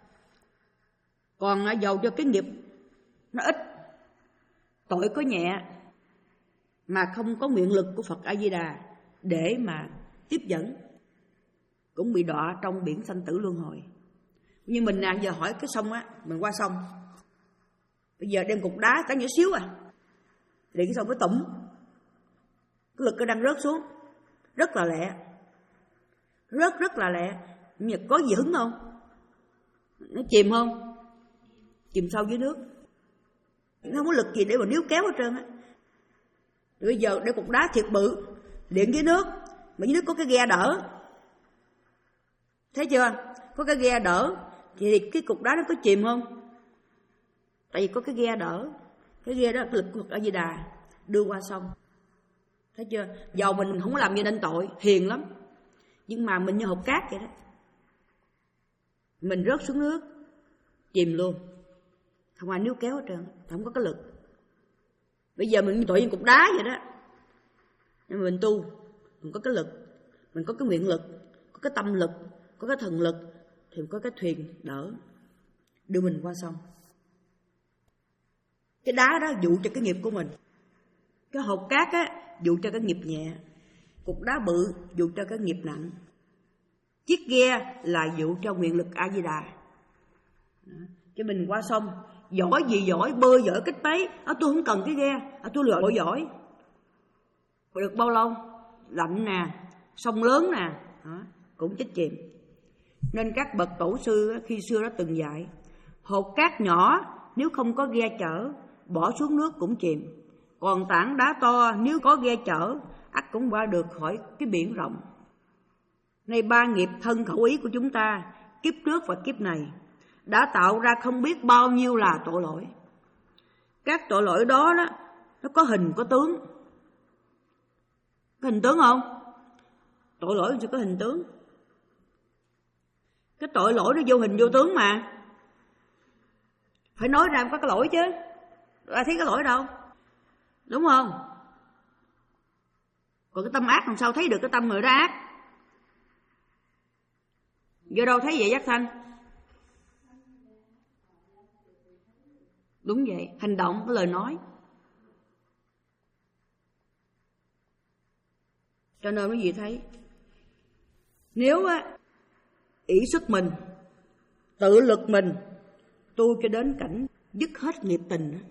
Còn dầu cho cái nghiệp nó ít, tội có nhẹ, mà không có nguyện lực của Phật A Di Đà để mà tiếp dẫn, cũng bị đọa trong biển sanh tử luân hồi. Nhưng mình nè, giờ hỏi cái sông á, mình qua sông, bây giờ đem cục đá tới nhỏ xíu à, thì cái sông nó tụm, cái lực nó đang rớt xuống rất là lẹ, rất rất là lẹ. Nhưng mà có gì hứng không? Nó chìm không? Chìm sâu dưới nước, nó không có lực gì để mà níu kéo hết trơn á. Bây giờ để cục đá thiệt bự điện dưới nước, mà dưới nước có cái ghe đỡ, thấy chưa? Có cái ghe đỡ thì cái cục đá nó có chìm không? Tại vì có cái ghe đỡ, cái ghe đó lực của Phật A Di Đà đưa qua sông. Thấy chưa? Dầu mình không có làm gì nên tội, hiền lắm, nhưng mà mình như hột cát vậy đó, mình rớt xuống nước chìm luôn, không ai níu kéo hết trơn, không có cái lực. Bây giờ mình tội như cục đá vậy đó, nhưng mà mình tu, mình có cái lực, mình có cái nguyện lực, có cái tâm lực, có cái thần lực, thì có cái thuyền đỡ đưa mình qua sông. Cái đá đó dụ cho cái nghiệp của mình, cái hột cát á dụ cho cái nghiệp nhẹ, cục đá bự dụ cho cái nghiệp nặng, chiếc ghe là dụ cho nguyện lực A Di Đà. Cho mình qua sông, giỏi gì giỏi, bơi giỏi cách mấy, à, tôi không cần cái ghe, à, tôi lội giỏi. Được bao lâu? Lạnh nè, sông lớn nè, đó, cũng chết chìm. Nên các bậc tổ sư khi xưa đã từng dạy, hột cát nhỏ nếu không có ghe chở, bỏ xuống nước cũng chìm. Còn tảng đá to nếu có ghe chở, ắt cũng qua được khỏi cái biển rộng. Này ba nghiệp thân khẩu ý của chúng ta, kiếp trước và kiếp này, đã tạo ra không biết bao nhiêu là tội lỗi. Các tội lỗi đó, đó nó có hình có tướng. Có hình tướng không? Tội lỗi sẽ có hình tướng. Cái tội lỗi nó vô hình vô tướng mà, phải nói ra có cái lỗi chứ, ai thấy cái lỗi đâu, đúng không? Còn cái tâm ác làm sao thấy được cái tâm người đó ác? Do đâu thấy vậy giác sanh? Đúng vậy, hành động với lời nói. Cho nên quý vị thấy, nếu á ý sức mình, tự lực mình tu cho đến cảnh dứt hết nghiệp tình á,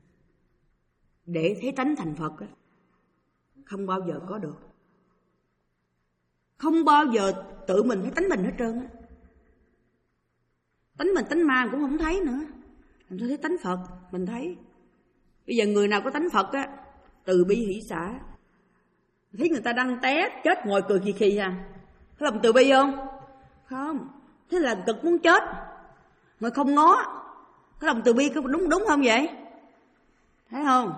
để thấy tánh thành Phật á, không bao giờ có được. Không bao giờ tự mình thấy tánh mình hết trơn á. Tánh mình tánh ma cũng không thấy nữa, mình thấy tánh Phật mình thấy. Bây giờ người nào có tánh Phật á, từ bi hỷ xả, thấy người ta đang té chết ngồi cười khì khì à, có lòng từ bi không? Không. Thế là cực muốn chết mà không ngó, có lòng từ bi có đúng đúng không vậy? Thấy không?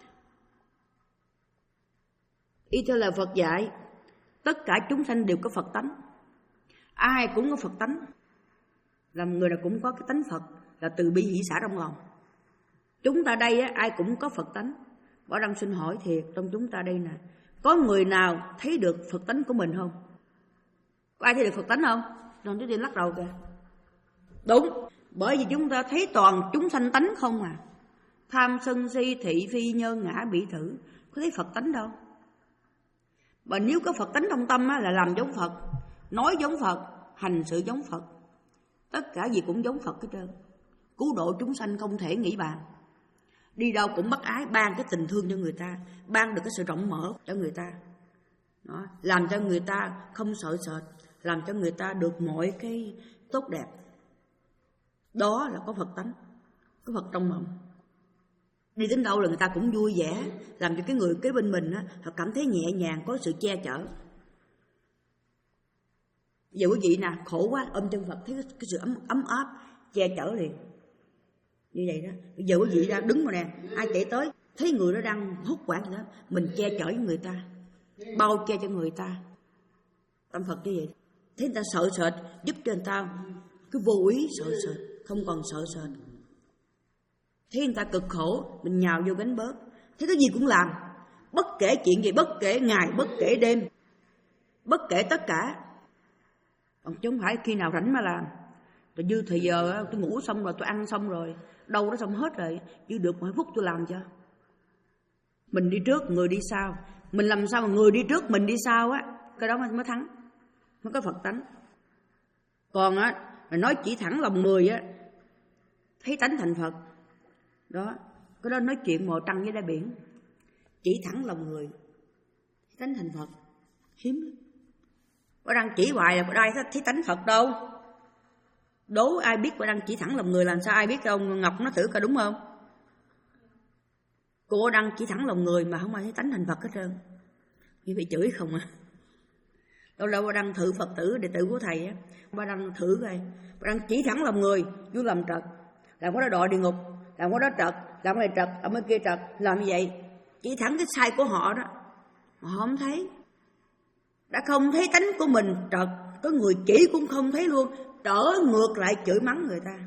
Y theo lời Phật dạy, tất cả chúng sanh đều có Phật tánh, ai cũng có Phật tánh, làm người nào cũng có cái tánh Phật là từ bi hỷ xả trong lòng. Chúng ta đây á, ai cũng có Phật tánh. Bảo Đăng xin hỏi thiệt, trong chúng ta đây nè, có người nào thấy được Phật tánh của mình không? Có ai thấy được Phật tánh không? Đoàn Tứ Tiên lắc đầu kìa. Đúng, bởi vì chúng ta thấy toàn chúng sanh tánh không à. Tham sân si thị phi nhân ngã bỉ thử, có thấy Phật tánh đâu. Và nếu có Phật tánh trong tâm á, là làm giống Phật, nói giống Phật, hành sự giống Phật. Tất cả gì cũng giống Phật hết trơn. Cứu độ chúng sanh không thể nghĩ bàn. Đi đâu cũng bắt ái, ban cái tình thương cho người ta, ban được cái sự rộng mở cho người ta. Đó, làm cho người ta không sợ sệt, làm cho người ta được mọi cái tốt đẹp. Đó là có Phật tánh, có Phật trong mộng. Đi đến đâu là người ta cũng vui vẻ, làm cho cái người kế bên mình á, họ cảm thấy nhẹ nhàng, có sự che chở. Giờ quý vị nè, khổ quá, ôm chân Phật thấy cái sự ấm, ấm áp, che chở liền. Như vậy đó, bây giờ quý vị ra đứng rồi nè, ai chạy tới, thấy người đó đang hốt hoảng gì đó, mình che chở với người ta, bao che cho người ta. Tâm Phật như vậy, thấy người ta sợ sệt, giúp cho người ta cứ vô ý sợ sệt, không còn sợ sệt. Thấy người ta cực khổ, mình nhào vô gánh bớt. Thấy cái gì cũng làm, bất kể chuyện gì, bất kể ngày, bất kể đêm, bất kể tất cả. Còn chứ không phải khi nào rảnh mà làm. Rồi dư thời giờ tôi ngủ xong rồi, tôi ăn xong rồi, đâu đó xong hết rồi, dư được mỗi phút tôi làm cho. Mình đi trước, người đi sau. Mình làm sao mà người đi trước, mình đi sau á, cái đó mới thắng, mới có Phật tánh. Còn á, nói chỉ thẳng lòng người á, thấy tánh thành Phật. Đó, cái đó nói chuyện mò trăng với đáy biển. Chỉ thẳng lòng người, thấy tánh thành Phật, hiếm lắm. Bà đang chỉ hoài là ai thấy tánh Phật đâu. Đố ai biết bà đang chỉ thẳng lòng người, làm sao ai biết đâu. Ngọc nó thử coi đúng không? Cô đang chỉ thẳng lòng người mà không ai thấy tánh thành Phật hết trơn. Như bị chửi không à. Đâu đâu bà đang thử Phật tử đệ tử của thầy á, bà đang thử coi. Bà đang chỉ thẳng lòng người, vô làm trật, làm cái đó đọa địa ngục, làm cái đó trật, làm cái này trật, làm cái kia trật, làm như vậy. Chỉ thẳng cái sai của họ đó, họ không thấy. Đã không thấy tánh của mình trật, có người chỉ cũng không thấy luôn, trở ngược lại chửi mắng người ta,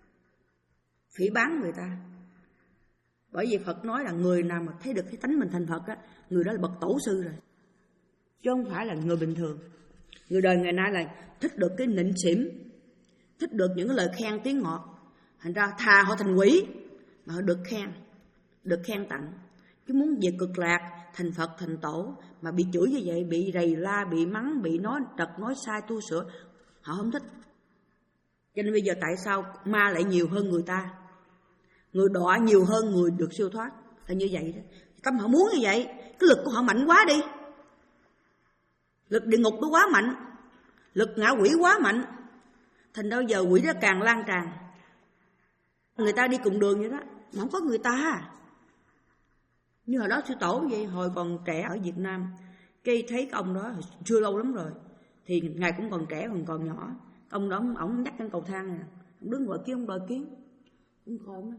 phỉ báng người ta. Bởi vì Phật nói là người nào mà thấy được cái tánh mình thành Phật á, người đó là bậc tổ sư rồi, chứ không phải là người bình thường. Người đời ngày nay là thích được cái nịnh xỉm, thích được những cái lời khen tiếng ngọt, thành ra thà họ thành quỷ mà họ được khen, được khen tặng. Chứ muốn về cực lạc, thành Phật, thành tổ mà bị chửi như vậy, bị rầy la, bị mắng, bị nói trật, nói sai, tu sửa, họ không thích. Cho nên bây giờ tại sao ma lại nhiều hơn người ta, người đọa nhiều hơn người được siêu thoát, là như vậy đó. Tâm họ muốn như vậy, cái lực của họ mạnh quá đi. Lực địa ngục nó quá mạnh, lực ngạ quỷ quá mạnh, thành ra giờ quỷ nó càng lan tràn. Người ta đi cùng đường vậy đó, mà không có người ta. Như hồi đó sư tổ vậy, hồi còn trẻ ở Việt Nam, cái thấy cái ông đó chưa lâu lắm rồi, thì ngài cũng còn trẻ, còn còn nhỏ. Ông đó ổng dắt trên cầu thang nè, ông đứng gọi kiếm, ông đòi kiếm, ông coi ông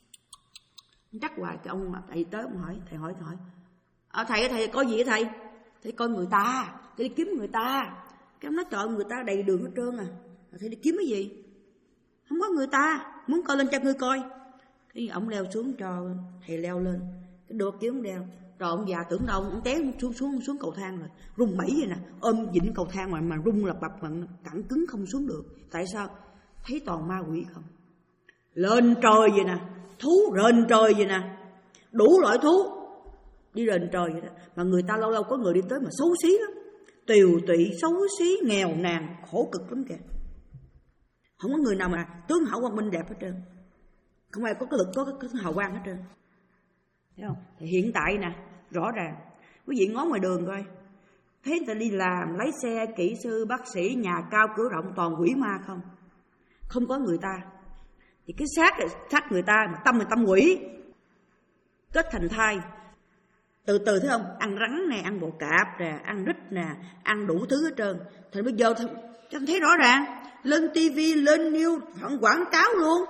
chắc hoài. Cái ông thầy tới ông hỏi, thầy hỏi hỏi à, thầy thầy có gì vậy thầy? Thầy coi người ta, thầy đi kiếm người ta. Cái ông nói trời, người ta đầy đường hết trơn à, thầy đi kiếm cái gì? Không có người ta, muốn coi lên cho ngươi coi. Cái ông leo xuống cho thầy leo lên, cái đột kiếm ông đeo. Rồi ông già tưởng đâu, ông té xuống xuống xuống cầu thang rồi, rung bẩy vậy nè, ôm vịnh cầu thang mà mà rung lập bập mà cẳng cứng không xuống được. Tại sao? Thấy toàn ma quỷ không, lên trời vậy nè, thú rền trời vậy nè, đủ loại thú đi rền trời vậy đó. Mà người ta lâu lâu có người đi tới mà xấu xí lắm, tiều tụy, xấu xí, nghèo nàn, khổ cực lắm kìa. Không có người nào mà tướng hảo quang minh đẹp hết trơn, không ai có cái lực, có cái, cái hào quang hết trơn. Thấy không? Thì hiện tại nè, rõ ràng quý vị ngó ngoài đường coi, thấy người ta đi làm, lái xe, kỹ sư, bác sĩ, nhà cao cửa rộng, toàn quỷ ma không, không có người ta. Thì cái xác xác người ta mà tâm người tâm quỷ, kết thành thai. Từ từ thấy không, ăn rắn nè, ăn bò cạp nè, ăn rít nè, ăn đủ thứ hết trơn. Thì bây giờ chẳng thấy rõ ràng, lên tivi, lên news, phận quảng cáo luôn.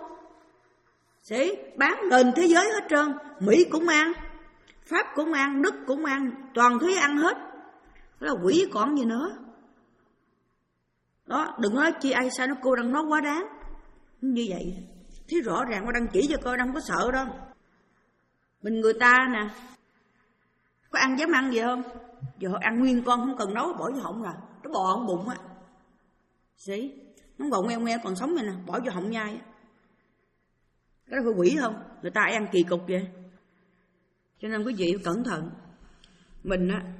Sẽ bán nền thế giới hết trơn. Mỹ cũng ăn, Pháp cũng ăn, Đức cũng ăn, toàn thế ăn hết. Đó là quỷ còn gì nữa. Đó, đừng nói chi ai sao nó cô đang nói quá đáng. Như vậy, thấy rõ ràng cô đang chỉ cho coi, đang có sợ đâu. Mình người ta nè, có ăn dám ăn gì không? Giờ họ ăn nguyên con không cần nấu, bỏ vô họng là nó bò ở bụng á. Xí, nó gọn ngoeo ngoeo còn sống vậy nè, bỏ vô họng nhai. Cái đó phải quỷ không? Người ta ăn kỳ cục vậy. Cho nên quý vị cẩn thận. Mình á,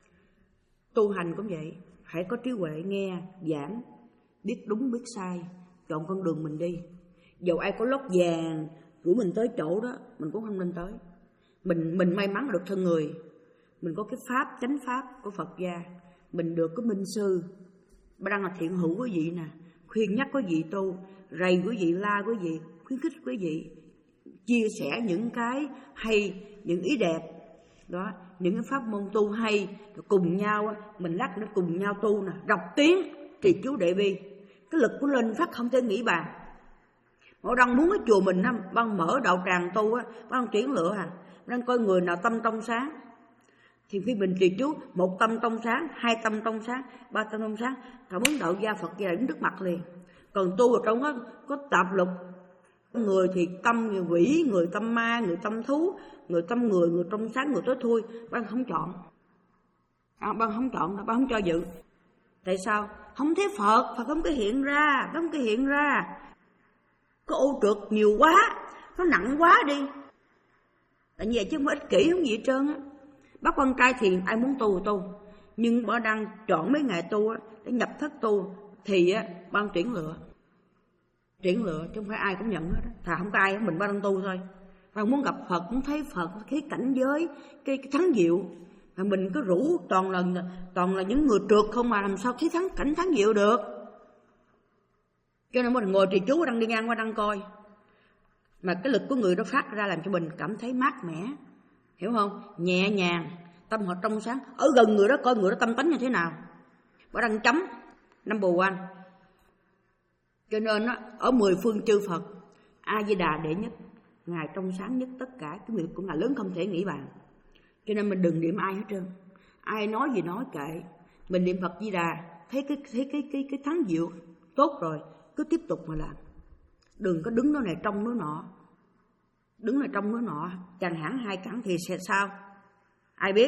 tu hành cũng vậy, hãy có trí huệ nghe, giảng, biết đúng biết sai, chọn con đường mình đi. Dầu ai có lót vàng rủ mình tới chỗ đó, mình cũng không nên tới. Mình mình may mắn được thân người, mình có cái pháp, chánh pháp của Phật gia, mình được cái minh sư, bà đang là thiện hữu quý vị nè, khuyên nhắc quý vị tu, rầy quý vị, la quý vị, khuyến khích quý vị, chia sẻ những cái hay, những ý đẹp đó, những cái pháp môn tu hay, rồi cùng nhau mình lắc nó cùng nhau tu nè, đọc tiếng trì chú đệ bi, cái lực của lên phát không thể nghĩ bàn. Họ đang muốn cái chùa mình á, ban mở đạo tràng tu á, ban chuyển lựa à, đang coi người nào tâm trong sáng, thì khi mình trì chú một tâm trong sáng, hai tâm trong sáng, ba tâm trong sáng, cảm ứng đạo gia Phật gia đến trước mặt liền. Còn tu ở trong đó có tạp lục, người thì tâm người quỷ, người tâm ma, người tâm thú, người tâm người, người trong sáng, người tối thui, ban không chọn, à, ban không chọn, ban không cho dự. Tại sao? Không thấy Phật, Phật không có hiện ra, không có hiện ra. Có ô trượt nhiều quá, nó nặng quá đi. Tại như vậy chứ không ích kỷ không gì hết trơn á. Bác con trai thì ai muốn tu thì tu, nhưng bà đang chọn mấy ngày tu á, để nhập thất tu thì á, ban tuyển lựa. Tuyển lựa chứ không phải ai cũng nhận hết á. Thà không có ai, mình ba đang tu thôi. Bà muốn gặp Phật, muốn thấy Phật, cái cảnh giới, cái, cái thắng diệu. Mà mình cứ rủ toàn là, toàn là những người trượt không mà làm sao thấy thắng, cảnh thắng diệu được. Cho nên mình ngồi trì chú đang đi ngang qua đang coi, mà cái lực của người đó phát ra làm cho mình cảm thấy mát mẻ, hiểu không? Nhẹ nhàng, tâm họ trong sáng. Ở gần người đó coi người đó tâm tánh như thế nào. Bà đang chấm number one. Cho nên á, ở mười phương chư Phật, A Di Đà đệ nhất, ngài trong sáng nhất tất cả, cái nghiệp của ngài lớn không thể nghĩ bàn. Cho nên mình đừng niệm ai hết trơn, ai nói gì nói kệ, mình niệm Phật Di Đà, thấy cái thấy cái cái cái thắng diệu tốt rồi, cứ tiếp tục mà làm. Đừng có đứng nó này trong nó nọ, đứng này trong nó nọ, chẳng hẳn hai cẳng thì sẽ sao? Ai biết?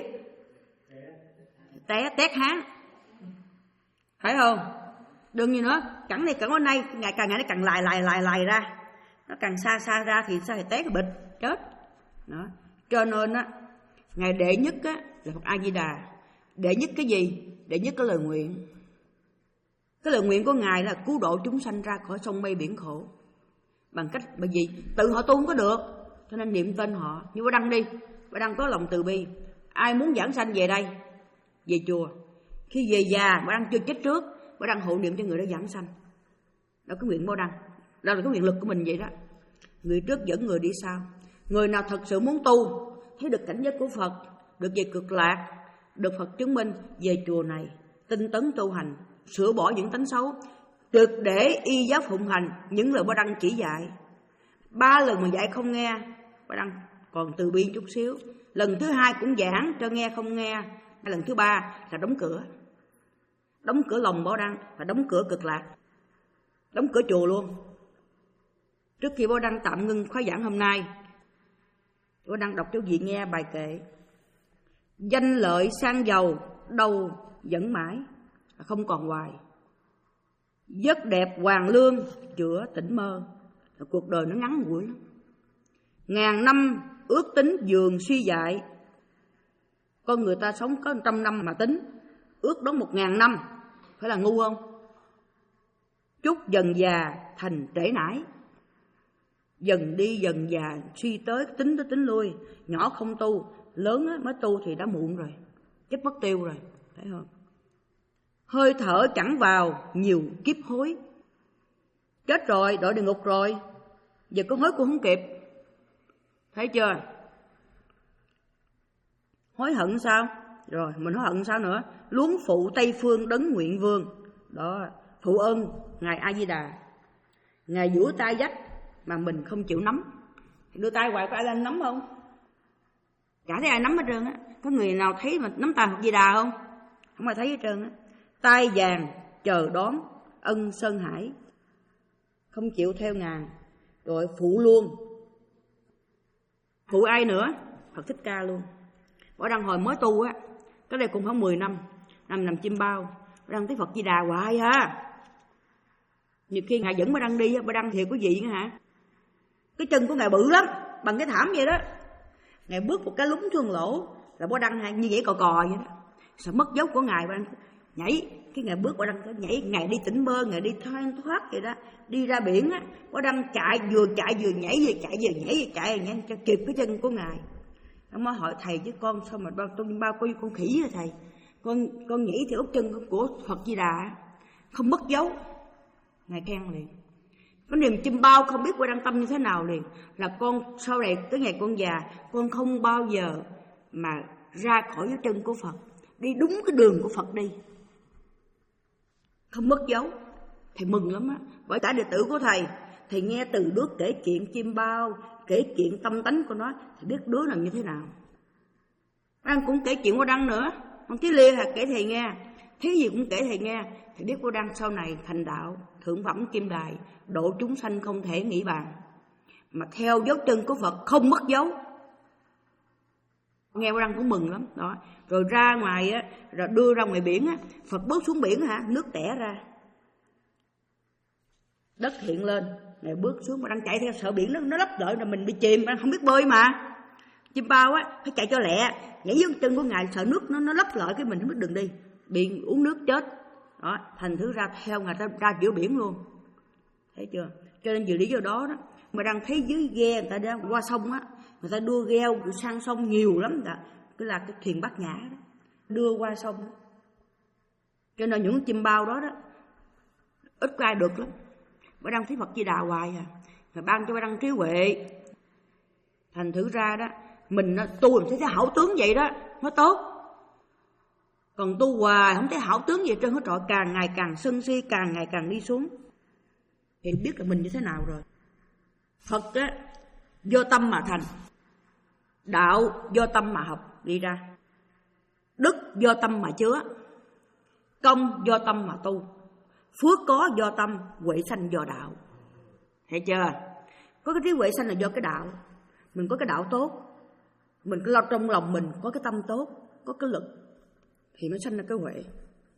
Té tét hán, phải không? Đừng như nữa, cẳng này cẳng ở nay, ngày càng ngày nó càng lài lài lài lài ra, nó càng xa xa ra thì sao? Thì té cái bịch chết. Đó. Cho nên á, ngày đệ nhất á là Phật A Di Đà. Đệ nhất cái gì? Đệ nhất cái lời nguyện. Cái lời nguyện của ngài là cứu độ chúng sanh ra khỏi sông mây biển khổ. Bằng cách bởi vì tự họ tu không có được, cho nên niệm tên họ. Như bà Đăng đi, bà Đăng có lòng từ bi. Ai muốn giảng sanh về đây, về chùa. Khi về già, bà Đăng chưa chết trước, bà Đăng hộ niệm cho người đó giảng sanh. Đó cái nguyện bà Đăng. Đó là cái nguyện lực của mình vậy đó. Người trước dẫn người đi sau. Người nào thật sự muốn tu, thấy được cảnh giới của Phật, được về cực lạc, được Phật chứng minh, về chùa này tinh tấn tu hành, sửa bỏ những tánh xấu, trực để y giáo phụng hành những lời bà Đăng chỉ dạy. Ba lần mà dạy không nghe, bà Đăng còn từ bi chút xíu. Lần thứ hai cũng giảng cho nghe không nghe. Lần thứ ba là đóng cửa, đóng cửa lòng bà Đăng và đóng cửa cực lạc, đóng cửa chùa luôn. Trước khi bà Đăng tạm ngưng khóa giảng hôm nay, bà Đăng đọc cho vị nghe bài kệ: danh lợi sang giàu đâu vẫn mãi, không còn hoài. Giấc đẹp hoàng lương chữa tỉnh mơ. Cuộc đời nó ngắn ngủi lắm. Ngàn năm ước tính dường suy dại. Con người ta sống có trăm năm mà tính, ước đoán một ngàn năm, phải là ngu không? Chút dần già thành trễ nải, dần đi dần già suy tới tính tới tính lui. Nhỏ không tu, lớn mới tu thì đã muộn rồi, chết mất tiêu rồi, thấy không? Hơi thở chẳng vào nhiều kiếp hối. Chết rồi, đội địa ngục rồi, giờ có hối cũng không kịp. Thấy chưa? Hối hận sao? Rồi mình hối hận sao nữa? Luống phụ Tây Phương đấng nguyện vương. Đó, phụ ơn ngài A Di Đà. Ngài duỗi tay dắt mà mình không chịu nắm. Đưa tay hoài có ai lên nắm không? Chả thấy ai nắm hết trơn á. Có người nào thấy mà nắm tay Phật Di Đà không? Không ai thấy hết trơn á. Tai vàng chờ đón ân sơn hải, không chịu theo ngàn. Rồi phụ luôn. Phụ ai nữa? Phật Thích Ca luôn. Bà Đăng hồi mới tu á, cái đây cũng khoảng mười năm, nằm nằm chim bao, bà Đăng thấy Phật Di Đà hoài ha. Nhiều khi Ngài dẫn bà Đăng đi, bà Đăng thiệt quý vị nghe hả? Cái chân của Ngài bự lắm, bằng cái thảm vậy đó. Ngài bước một cái lúng thương lỗ là bà Đăng như nhảy cò cò vậy đó. Sợ mất dấu của Ngài, bà Đăng nhảy, cái Ngài bước bà Đăng nhảy, Ngài đi tỉnh bơ, Ngài đi thoăn thoát vậy đó. Đi ra biển á, bà Đăng chạy vừa chạy vừa nhảy, vừa chạy vừa nhảy, vừa chạy nhanh cho kịp cái chân của Ngài. Nó mới hỏi thầy chứ con sao mà tôi bao coi con khỉ hả thầy? Con con nhảy theo ốc chân của Phật Di Đà, không mất dấu. Ngài khen liền. Cái niềm chim bao không biết qua đăng tâm như thế nào liền. Là con sau này tới ngày con già, con không bao giờ mà ra khỏi dấu chân của Phật, đi đúng cái đường của Phật đi, không mất dấu. Thầy mừng lắm á. Bởi cả đệ tử của thầy, thầy nghe từ đứa kể chuyện chim bao, kể chuyện tâm tánh của nó, thì biết đứa nào như thế nào. Đăng cũng kể chuyện của Đăng nữa. Ông Chí Liên là kể thầy nghe, thế gì cũng kể thầy nghe. Thầy biết cô Đăng sau này thành đạo, thượng phẩm kim đài, độ chúng sanh không thể nghĩ bàn, mà theo dấu chân của Phật không mất dấu. Nghe cô Đăng cũng mừng lắm đó. Rồi ra ngoài á, rồi đưa ra ngoài biển á, Phật bước xuống biển hả, nước tẻ ra, đất hiện lên. Ngài bước xuống mà đang chạy theo, sợ biển nó nó lấp lợi là mình bị chìm, không biết bơi mà. Chim bao á phải chạy cho lẹ, nhảy dưới chân của Ngài, sợ nước nó nó lấp lợi cái mình không biết đường đi, bị uống nước chết đó. Thành thử ra theo Ngài ta ra giữa biển luôn, thấy chưa? Cho nên vì lý do đó đó mà đang thấy dưới ghe người ta đã qua sông á, người ta đưa ghe sang sông nhiều lắm đó, cái là cái thuyền Bát Nhã đó, đưa qua sông đó. Cho nên những chim bao đó đó ít có ai được lắm. Bà Đăng thấy Phật Di Đà hoài à, rồi ban cho bà Đăng trí huệ. Thành thử ra đó mình nó tu làm thấy thấy hảo tướng vậy đó nó tốt, còn tu hoài không thấy hảo tướng gì hết trơn hết trọi, càng ngày càng sân si, càng ngày càng đi xuống. Thì biết là mình như thế nào rồi. Phật á do tâm mà thành, đạo do tâm mà học đi ra, đức do tâm mà chứa, công do tâm mà tu, phước có do tâm, huệ sanh do đạo. Thấy chưa? Có cái trí huệ sanh là do cái đạo. Mình có cái đạo tốt, mình cứ lo trong lòng mình có cái tâm tốt, có cái lực, thì nó sanh ra cái huệ.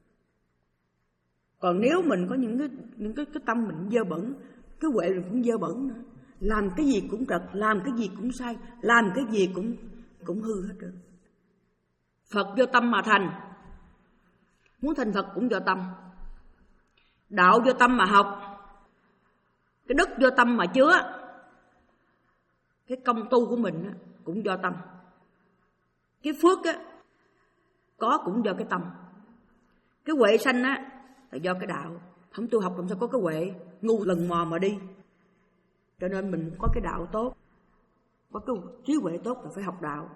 Còn nếu mình có những cái những cái, cái tâm mình dơ bẩn, cái huệ mình cũng dơ bẩn nữa, làm cái gì cũng trật, làm cái gì cũng sai, làm cái gì cũng cũng hư hết rồi. Phật do tâm mà thành, muốn thành Phật cũng do tâm. Đạo do tâm mà học, cái đức do tâm mà chứa, cái công tu của mình á, cũng do tâm. Cái phước á, có cũng do cái tâm. Cái huệ sanh á là do cái đạo. Không tu học làm sao có cái huệ, ngu lần mò mà đi. Cho nên mình có cái đạo tốt, có cái trí huệ tốt là phải học đạo.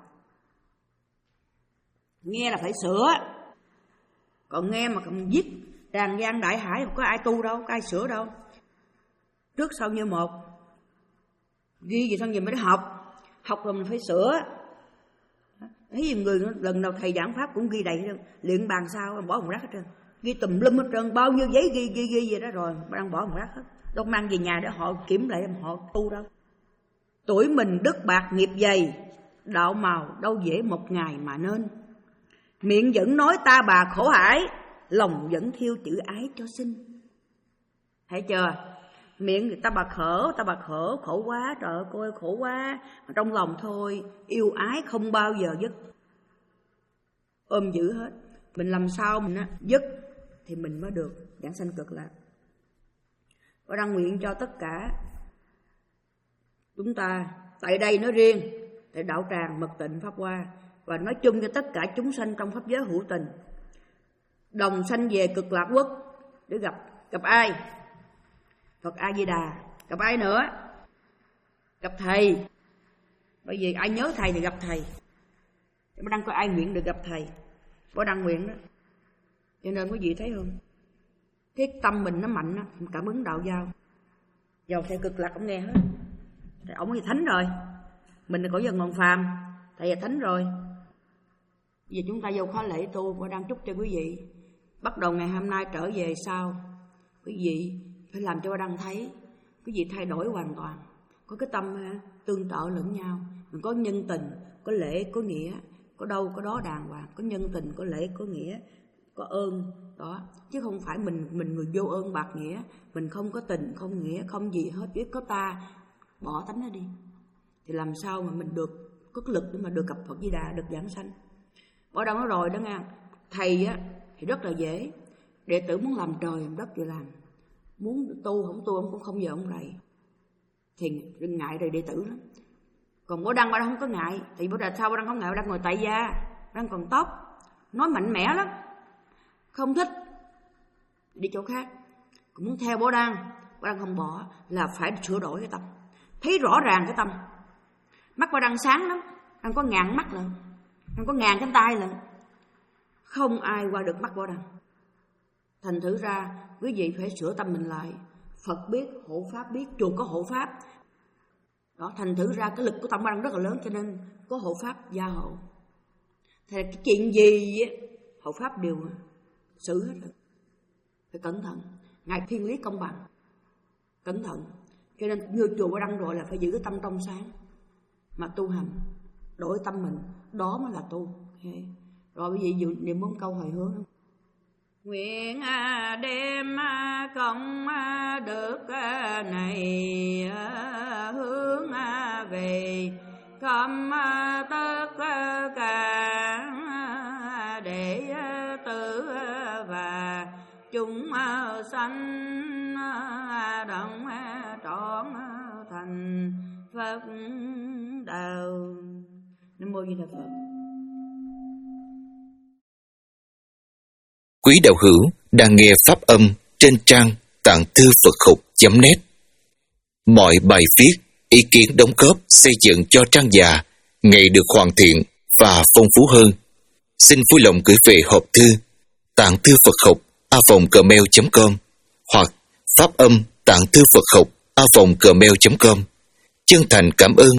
Nghe là phải sửa, còn nghe mà còn viết tràn gian đại hải có ai tu đâu, có ai sửa đâu. Trước sau như một, ghi gì xong gì mới học, học rồi mình phải sửa. Thấy gì người lần đầu thầy giảng pháp cũng ghi đầy hết, luyện bàn sao bỏ một rác hết trơn, ghi tùm lum hết trơn, bao nhiêu giấy ghi ghi ghi vậy đó, rồi đang bỏ một rác hết, đâu mang về nhà để họ kiểm lại họ tu đâu. Tuổi mình đức bạc nghiệp dày, đạo màu đâu dễ một ngày mà nên. Miệng vẫn nói ta bà khổ ải, lòng vẫn thiêu chữ ái cho sinh. Thấy chưa? Miệng người ta bà khổ, ta bà khổ, khổ quá, trời ơi cô ơi khổ quá. Mà trong lòng thôi, yêu ái không bao giờ dứt, ôm giữ hết. Mình làm sao mình á, dứt thì mình mới được giảng sanh cực lạc. Và đăng nguyện cho tất cả chúng ta, tại đây nói riêng, tại đạo tràng mật tịnh pháp hoa, và nói chung cho tất cả chúng sanh trong pháp giới hữu tình, đồng sanh về cực lạc quốc để gặp gặp ai? Phật A Di Đà. Gặp ai nữa? Gặp thầy. Bởi vì ai nhớ thầy thì gặp thầy. Mà đang có ai nguyện được gặp thầy, có đăng nguyện đó. Cho nên quý vị thấy không, cái tâm mình nó mạnh đó, cảm ứng đạo giao. Dầu thầy cực lạc cũng nghe hết. Thầy ổng là thánh rồi, mình là cổ dân ngọn phàm, thầy là thánh rồi. Bây giờ chúng ta vô khóa lễ tu, và đang chúc cho quý vị bắt đầu ngày hôm nay trở về sau, quý vị phải làm cho Đăng thấy, quý vị thay đổi hoàn toàn, có cái tâm ha, tương trợ lẫn nhau, mình có nhân tình, có lễ, có nghĩa, có đâu có đó đàng hoàng, có nhân tình, có lễ, có nghĩa, có ơn đó, chứ không phải mình mình người vô ơn bạc nghĩa, mình không có tình không nghĩa không gì hết, biết có ta bỏ tánh nó đi thì làm sao mà mình được có lực để mà được gặp Phật Di Đà, được giảng sanh. Bỏ đâu nó rồi đó nghe. Thầy á thì rất là dễ, đệ tử muốn làm trời làm đất thì làm, muốn tu không tu ông cũng không giờ ông rầy thì đừng ngại rồi đệ tử lắm. Còn Bảo Đăng, Bảo Đăng không có ngại. Thì Bảo Đăng sao Bảo Đăng không ngại? Bảo Đăng ngồi tại gia, Bảo Đăng còn tóc, nói mạnh mẽ lắm, không thích đi chỗ khác. Cũng muốn theo Bảo Đăng, Bảo Đăng không bỏ, là phải sửa đổi cái tâm, thấy rõ ràng cái tâm. Mắt Bảo Đăng sáng lắm, Đăng có ngàn mắt lận, Đăng có ngàn cánh tay lận, không ai qua được mắt Bảo Đăng. Thành thử ra quý vị phải sửa tâm mình lại. Phật biết, hộ pháp biết, chùa có hộ pháp đó. Thành thử ra cái lực của tâm Bảo Đăng rất là lớn, cho nên có hộ pháp gia hộ. Thì cái chuyện gì hộ pháp đều xử hết rồi. Phải cẩn thận, ngài thiên lý công bằng, cẩn thận. Cho nên như chùa Bảo Đăng rồi là phải giữ cái tâm trong sáng mà tu hành, đổi tâm mình, đó mới là tu. Okay. Rồi bây giờ niệm bốn câu hồi hướng không? Nguyện đem công đức này hướng về khắp tất cả đệ tử và chúng sanh đồng trọn thành Phật đạo. Nam mô Di Đà Phật. Quý đạo hữu đang nghe pháp âm trên trang tạng thư Phật học chấm net. Mọi bài viết, ý kiến đóng góp xây dựng cho trang già ngày được hoàn thiện và phong phú hơn. Xin vui lòng gửi về hộp thư tạng thư Phật học a vòng gmail chấm com hoặc pháp âm tạng thư Phật học a vòng gmail chấm com. Chân thành cảm ơn